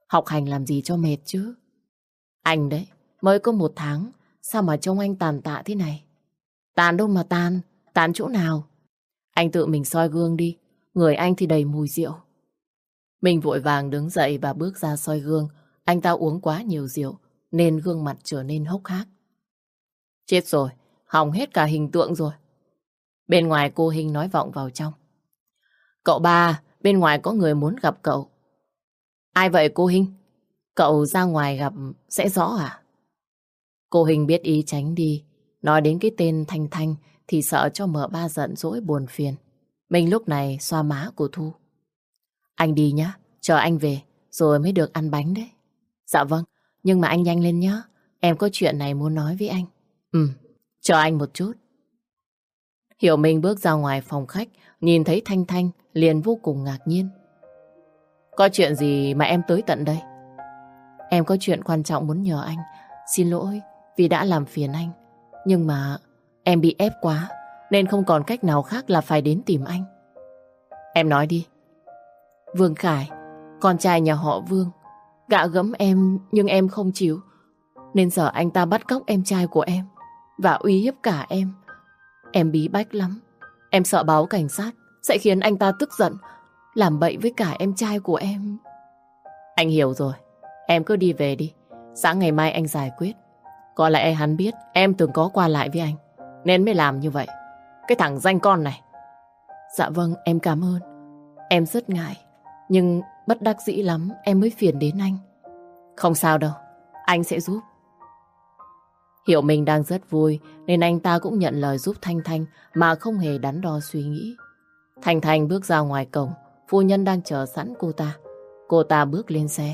Học hành làm gì cho mệt chứ. Anh đấy, mới có một tháng, sao mà trông anh tàn tạ thế này? Tàn đâu mà tàn, tàn chỗ nào? Anh tự mình soi gương đi, người anh thì đầy mùi rượu. Mình vội vàng đứng dậy và bước ra soi gương. Anh ta uống quá nhiều rượu, nên gương mặt trở nên hốc hác. Chết rồi, hỏng hết cả hình tượng rồi. Bên ngoài cô Hình nói vọng vào trong. Cậu ba, bên ngoài có người muốn gặp cậu. Ai vậy cô Hình? Cậu ra ngoài gặp sẽ rõ à? Cô Hình biết ý tránh đi. Nói đến cái tên Thanh Thanh thì sợ cho mợ ba giận dỗi buồn phiền. Mình lúc này xoa má của Thu. Anh đi nhá, chờ anh về rồi mới được ăn bánh đấy. Dạ vâng, nhưng mà anh nhanh lên nhá. Em có chuyện này muốn nói với anh. Ừ, chờ anh một chút. Hiểu Minh bước ra ngoài phòng khách, nhìn thấy Thanh Thanh liền vô cùng ngạc nhiên. Có chuyện gì mà em tới tận đây? Em có chuyện quan trọng muốn nhờ anh. Xin lỗi vì đã làm phiền anh. Nhưng mà em bị ép quá nên không còn cách nào khác là phải đến tìm anh. Em nói đi. Vương Khải, con trai nhà họ Vương, gạ gẫm em nhưng em không chịu. Nên giờ anh ta bắt cóc em trai của em và uy hiếp cả em. Em bí bách lắm. Em sợ báo cảnh sát sẽ khiến anh ta tức giận, làm bậy với cả em trai của em. Anh hiểu rồi. Em cứ đi về đi. Sáng ngày mai anh giải quyết. Có lẽ hắn biết em từng có qua lại với anh nên mới làm như vậy. Cái thằng danh con này. Dạ vâng, em cảm ơn. Em rất ngại, nhưng bất đắc dĩ lắm em mới phiền đến anh. Không sao đâu, anh sẽ giúp. Hiểu mình đang rất vui nên anh ta cũng nhận lời giúp Thanh Thanh mà không hề đắn đo suy nghĩ. Thanh Thanh bước ra ngoài cổng, phu nhân đang chờ sẵn cô ta. Cô ta bước lên xe.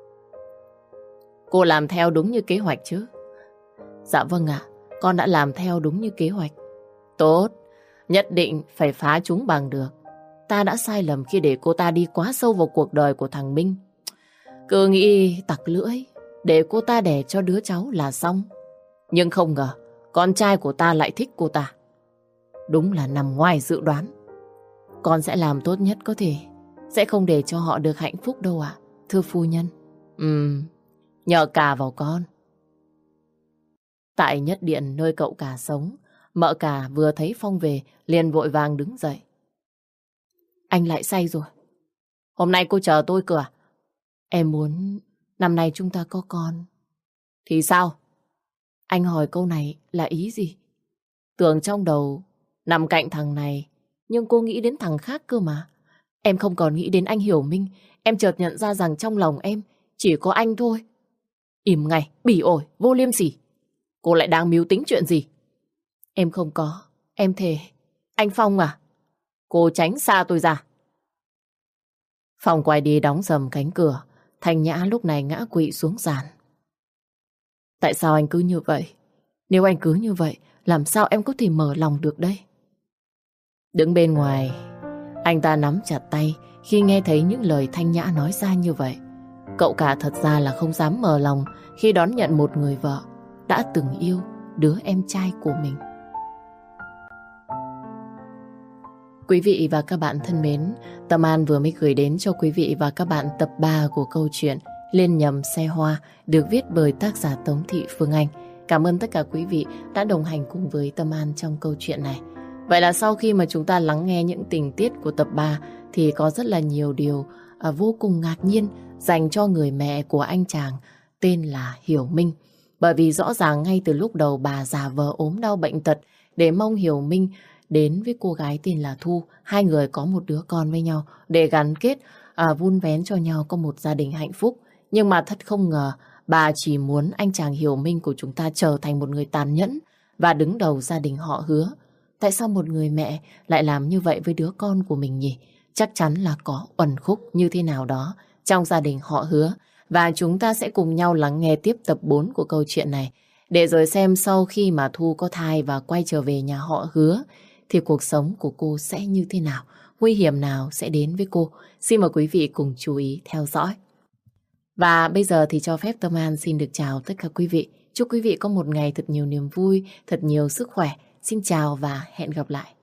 Cô làm theo đúng như kế hoạch chứ? Dạ vâng ạ, con đã làm theo đúng như kế hoạch. Tốt, nhất định phải phá chúng bằng được. Ta đã sai lầm khi để cô ta đi quá sâu vào cuộc đời của thằng Minh. Cứ nghĩ tặc lưỡi, để cô ta đẻ cho đứa cháu là xong. Nhưng không ngờ, con trai của ta lại thích cô ta. Đúng là nằm ngoài dự đoán. Con sẽ làm tốt nhất có thể. Sẽ không để cho họ được hạnh phúc đâu ạ, thưa phu nhân. Ừm, nhờ cả vào con. Tại Nhất Điện nơi cậu cả sống, mợ cả vừa thấy Phong về liền vội vàng đứng dậy. Anh lại say rồi. Hôm nay cô chờ tôi cơ à? Em muốn năm nay chúng ta có con. Thì sao? Anh hỏi câu này là ý gì? Tưởng trong đầu nằm cạnh thằng này, nhưng cô nghĩ đến thằng khác cơ mà. Em không còn nghĩ đến anh Hiểu Minh. Em chợt nhận ra rằng trong lòng em chỉ có anh thôi. Im ngay, bỉ ổi, vô liêm sỉ. Cô lại đang mưu tính chuyện gì? Em không có, em thề. Anh Phong à? Cô tránh xa tôi ra. Phong quay đi đóng sầm cánh cửa. Thanh Nhã lúc này ngã quỵ xuống sàn. Tại sao anh cứ như vậy? Nếu anh cứ như vậy, làm sao em có thể mở lòng được đây? Đứng bên ngoài, anh ta nắm chặt tay khi nghe thấy những lời Thanh Nhã nói ra như vậy. Cậu cả thật ra là không dám mở lòng khi đón nhận một người vợ đã từng yêu đứa em trai của mình. Quý vị và các bạn thân mến, Tâm An vừa mới gửi đến cho quý vị và các bạn tập ba của câu chuyện Lên nhầm xe hoa được viết bởi tác giả Tống Thị Phương Anh. Cảm ơn tất cả quý vị đã đồng hành cùng với Tâm An trong câu chuyện này. Vậy là sau khi mà chúng ta lắng nghe những tình tiết của tập ba thì có rất là nhiều điều à, vô cùng ngạc nhiên dành cho người mẹ của anh chàng tên là Hiểu Minh. Bởi vì rõ ràng ngay từ lúc đầu bà giả vờ ốm đau bệnh tật để mong Hiểu Minh đến với cô gái tên là Thu. Hai người có một đứa con với nhau để gắn kết, à, vun vén cho nhau có một gia đình hạnh phúc. Nhưng mà thật không ngờ bà chỉ muốn anh chàng Hiểu Minh của chúng ta trở thành một người tàn nhẫn và đứng đầu gia đình họ Hứa. Tại sao một người mẹ lại làm như vậy với đứa con của mình nhỉ? Chắc chắn là có uẩn khúc như thế nào đó trong gia đình họ Hứa. Và chúng ta sẽ cùng nhau lắng nghe tiếp tập bốn của câu chuyện này. Để rồi xem sau khi mà Thu có thai và quay trở về nhà họ Hứa thì cuộc sống của cô sẽ như thế nào? Nguy hiểm nào sẽ đến với cô? Xin mời quý vị cùng chú ý theo dõi. Và bây giờ thì cho phép Tâm An xin được chào tất cả quý vị. Chúc quý vị có một ngày thật nhiều niềm vui, thật nhiều sức khỏe. Xin chào và hẹn gặp lại.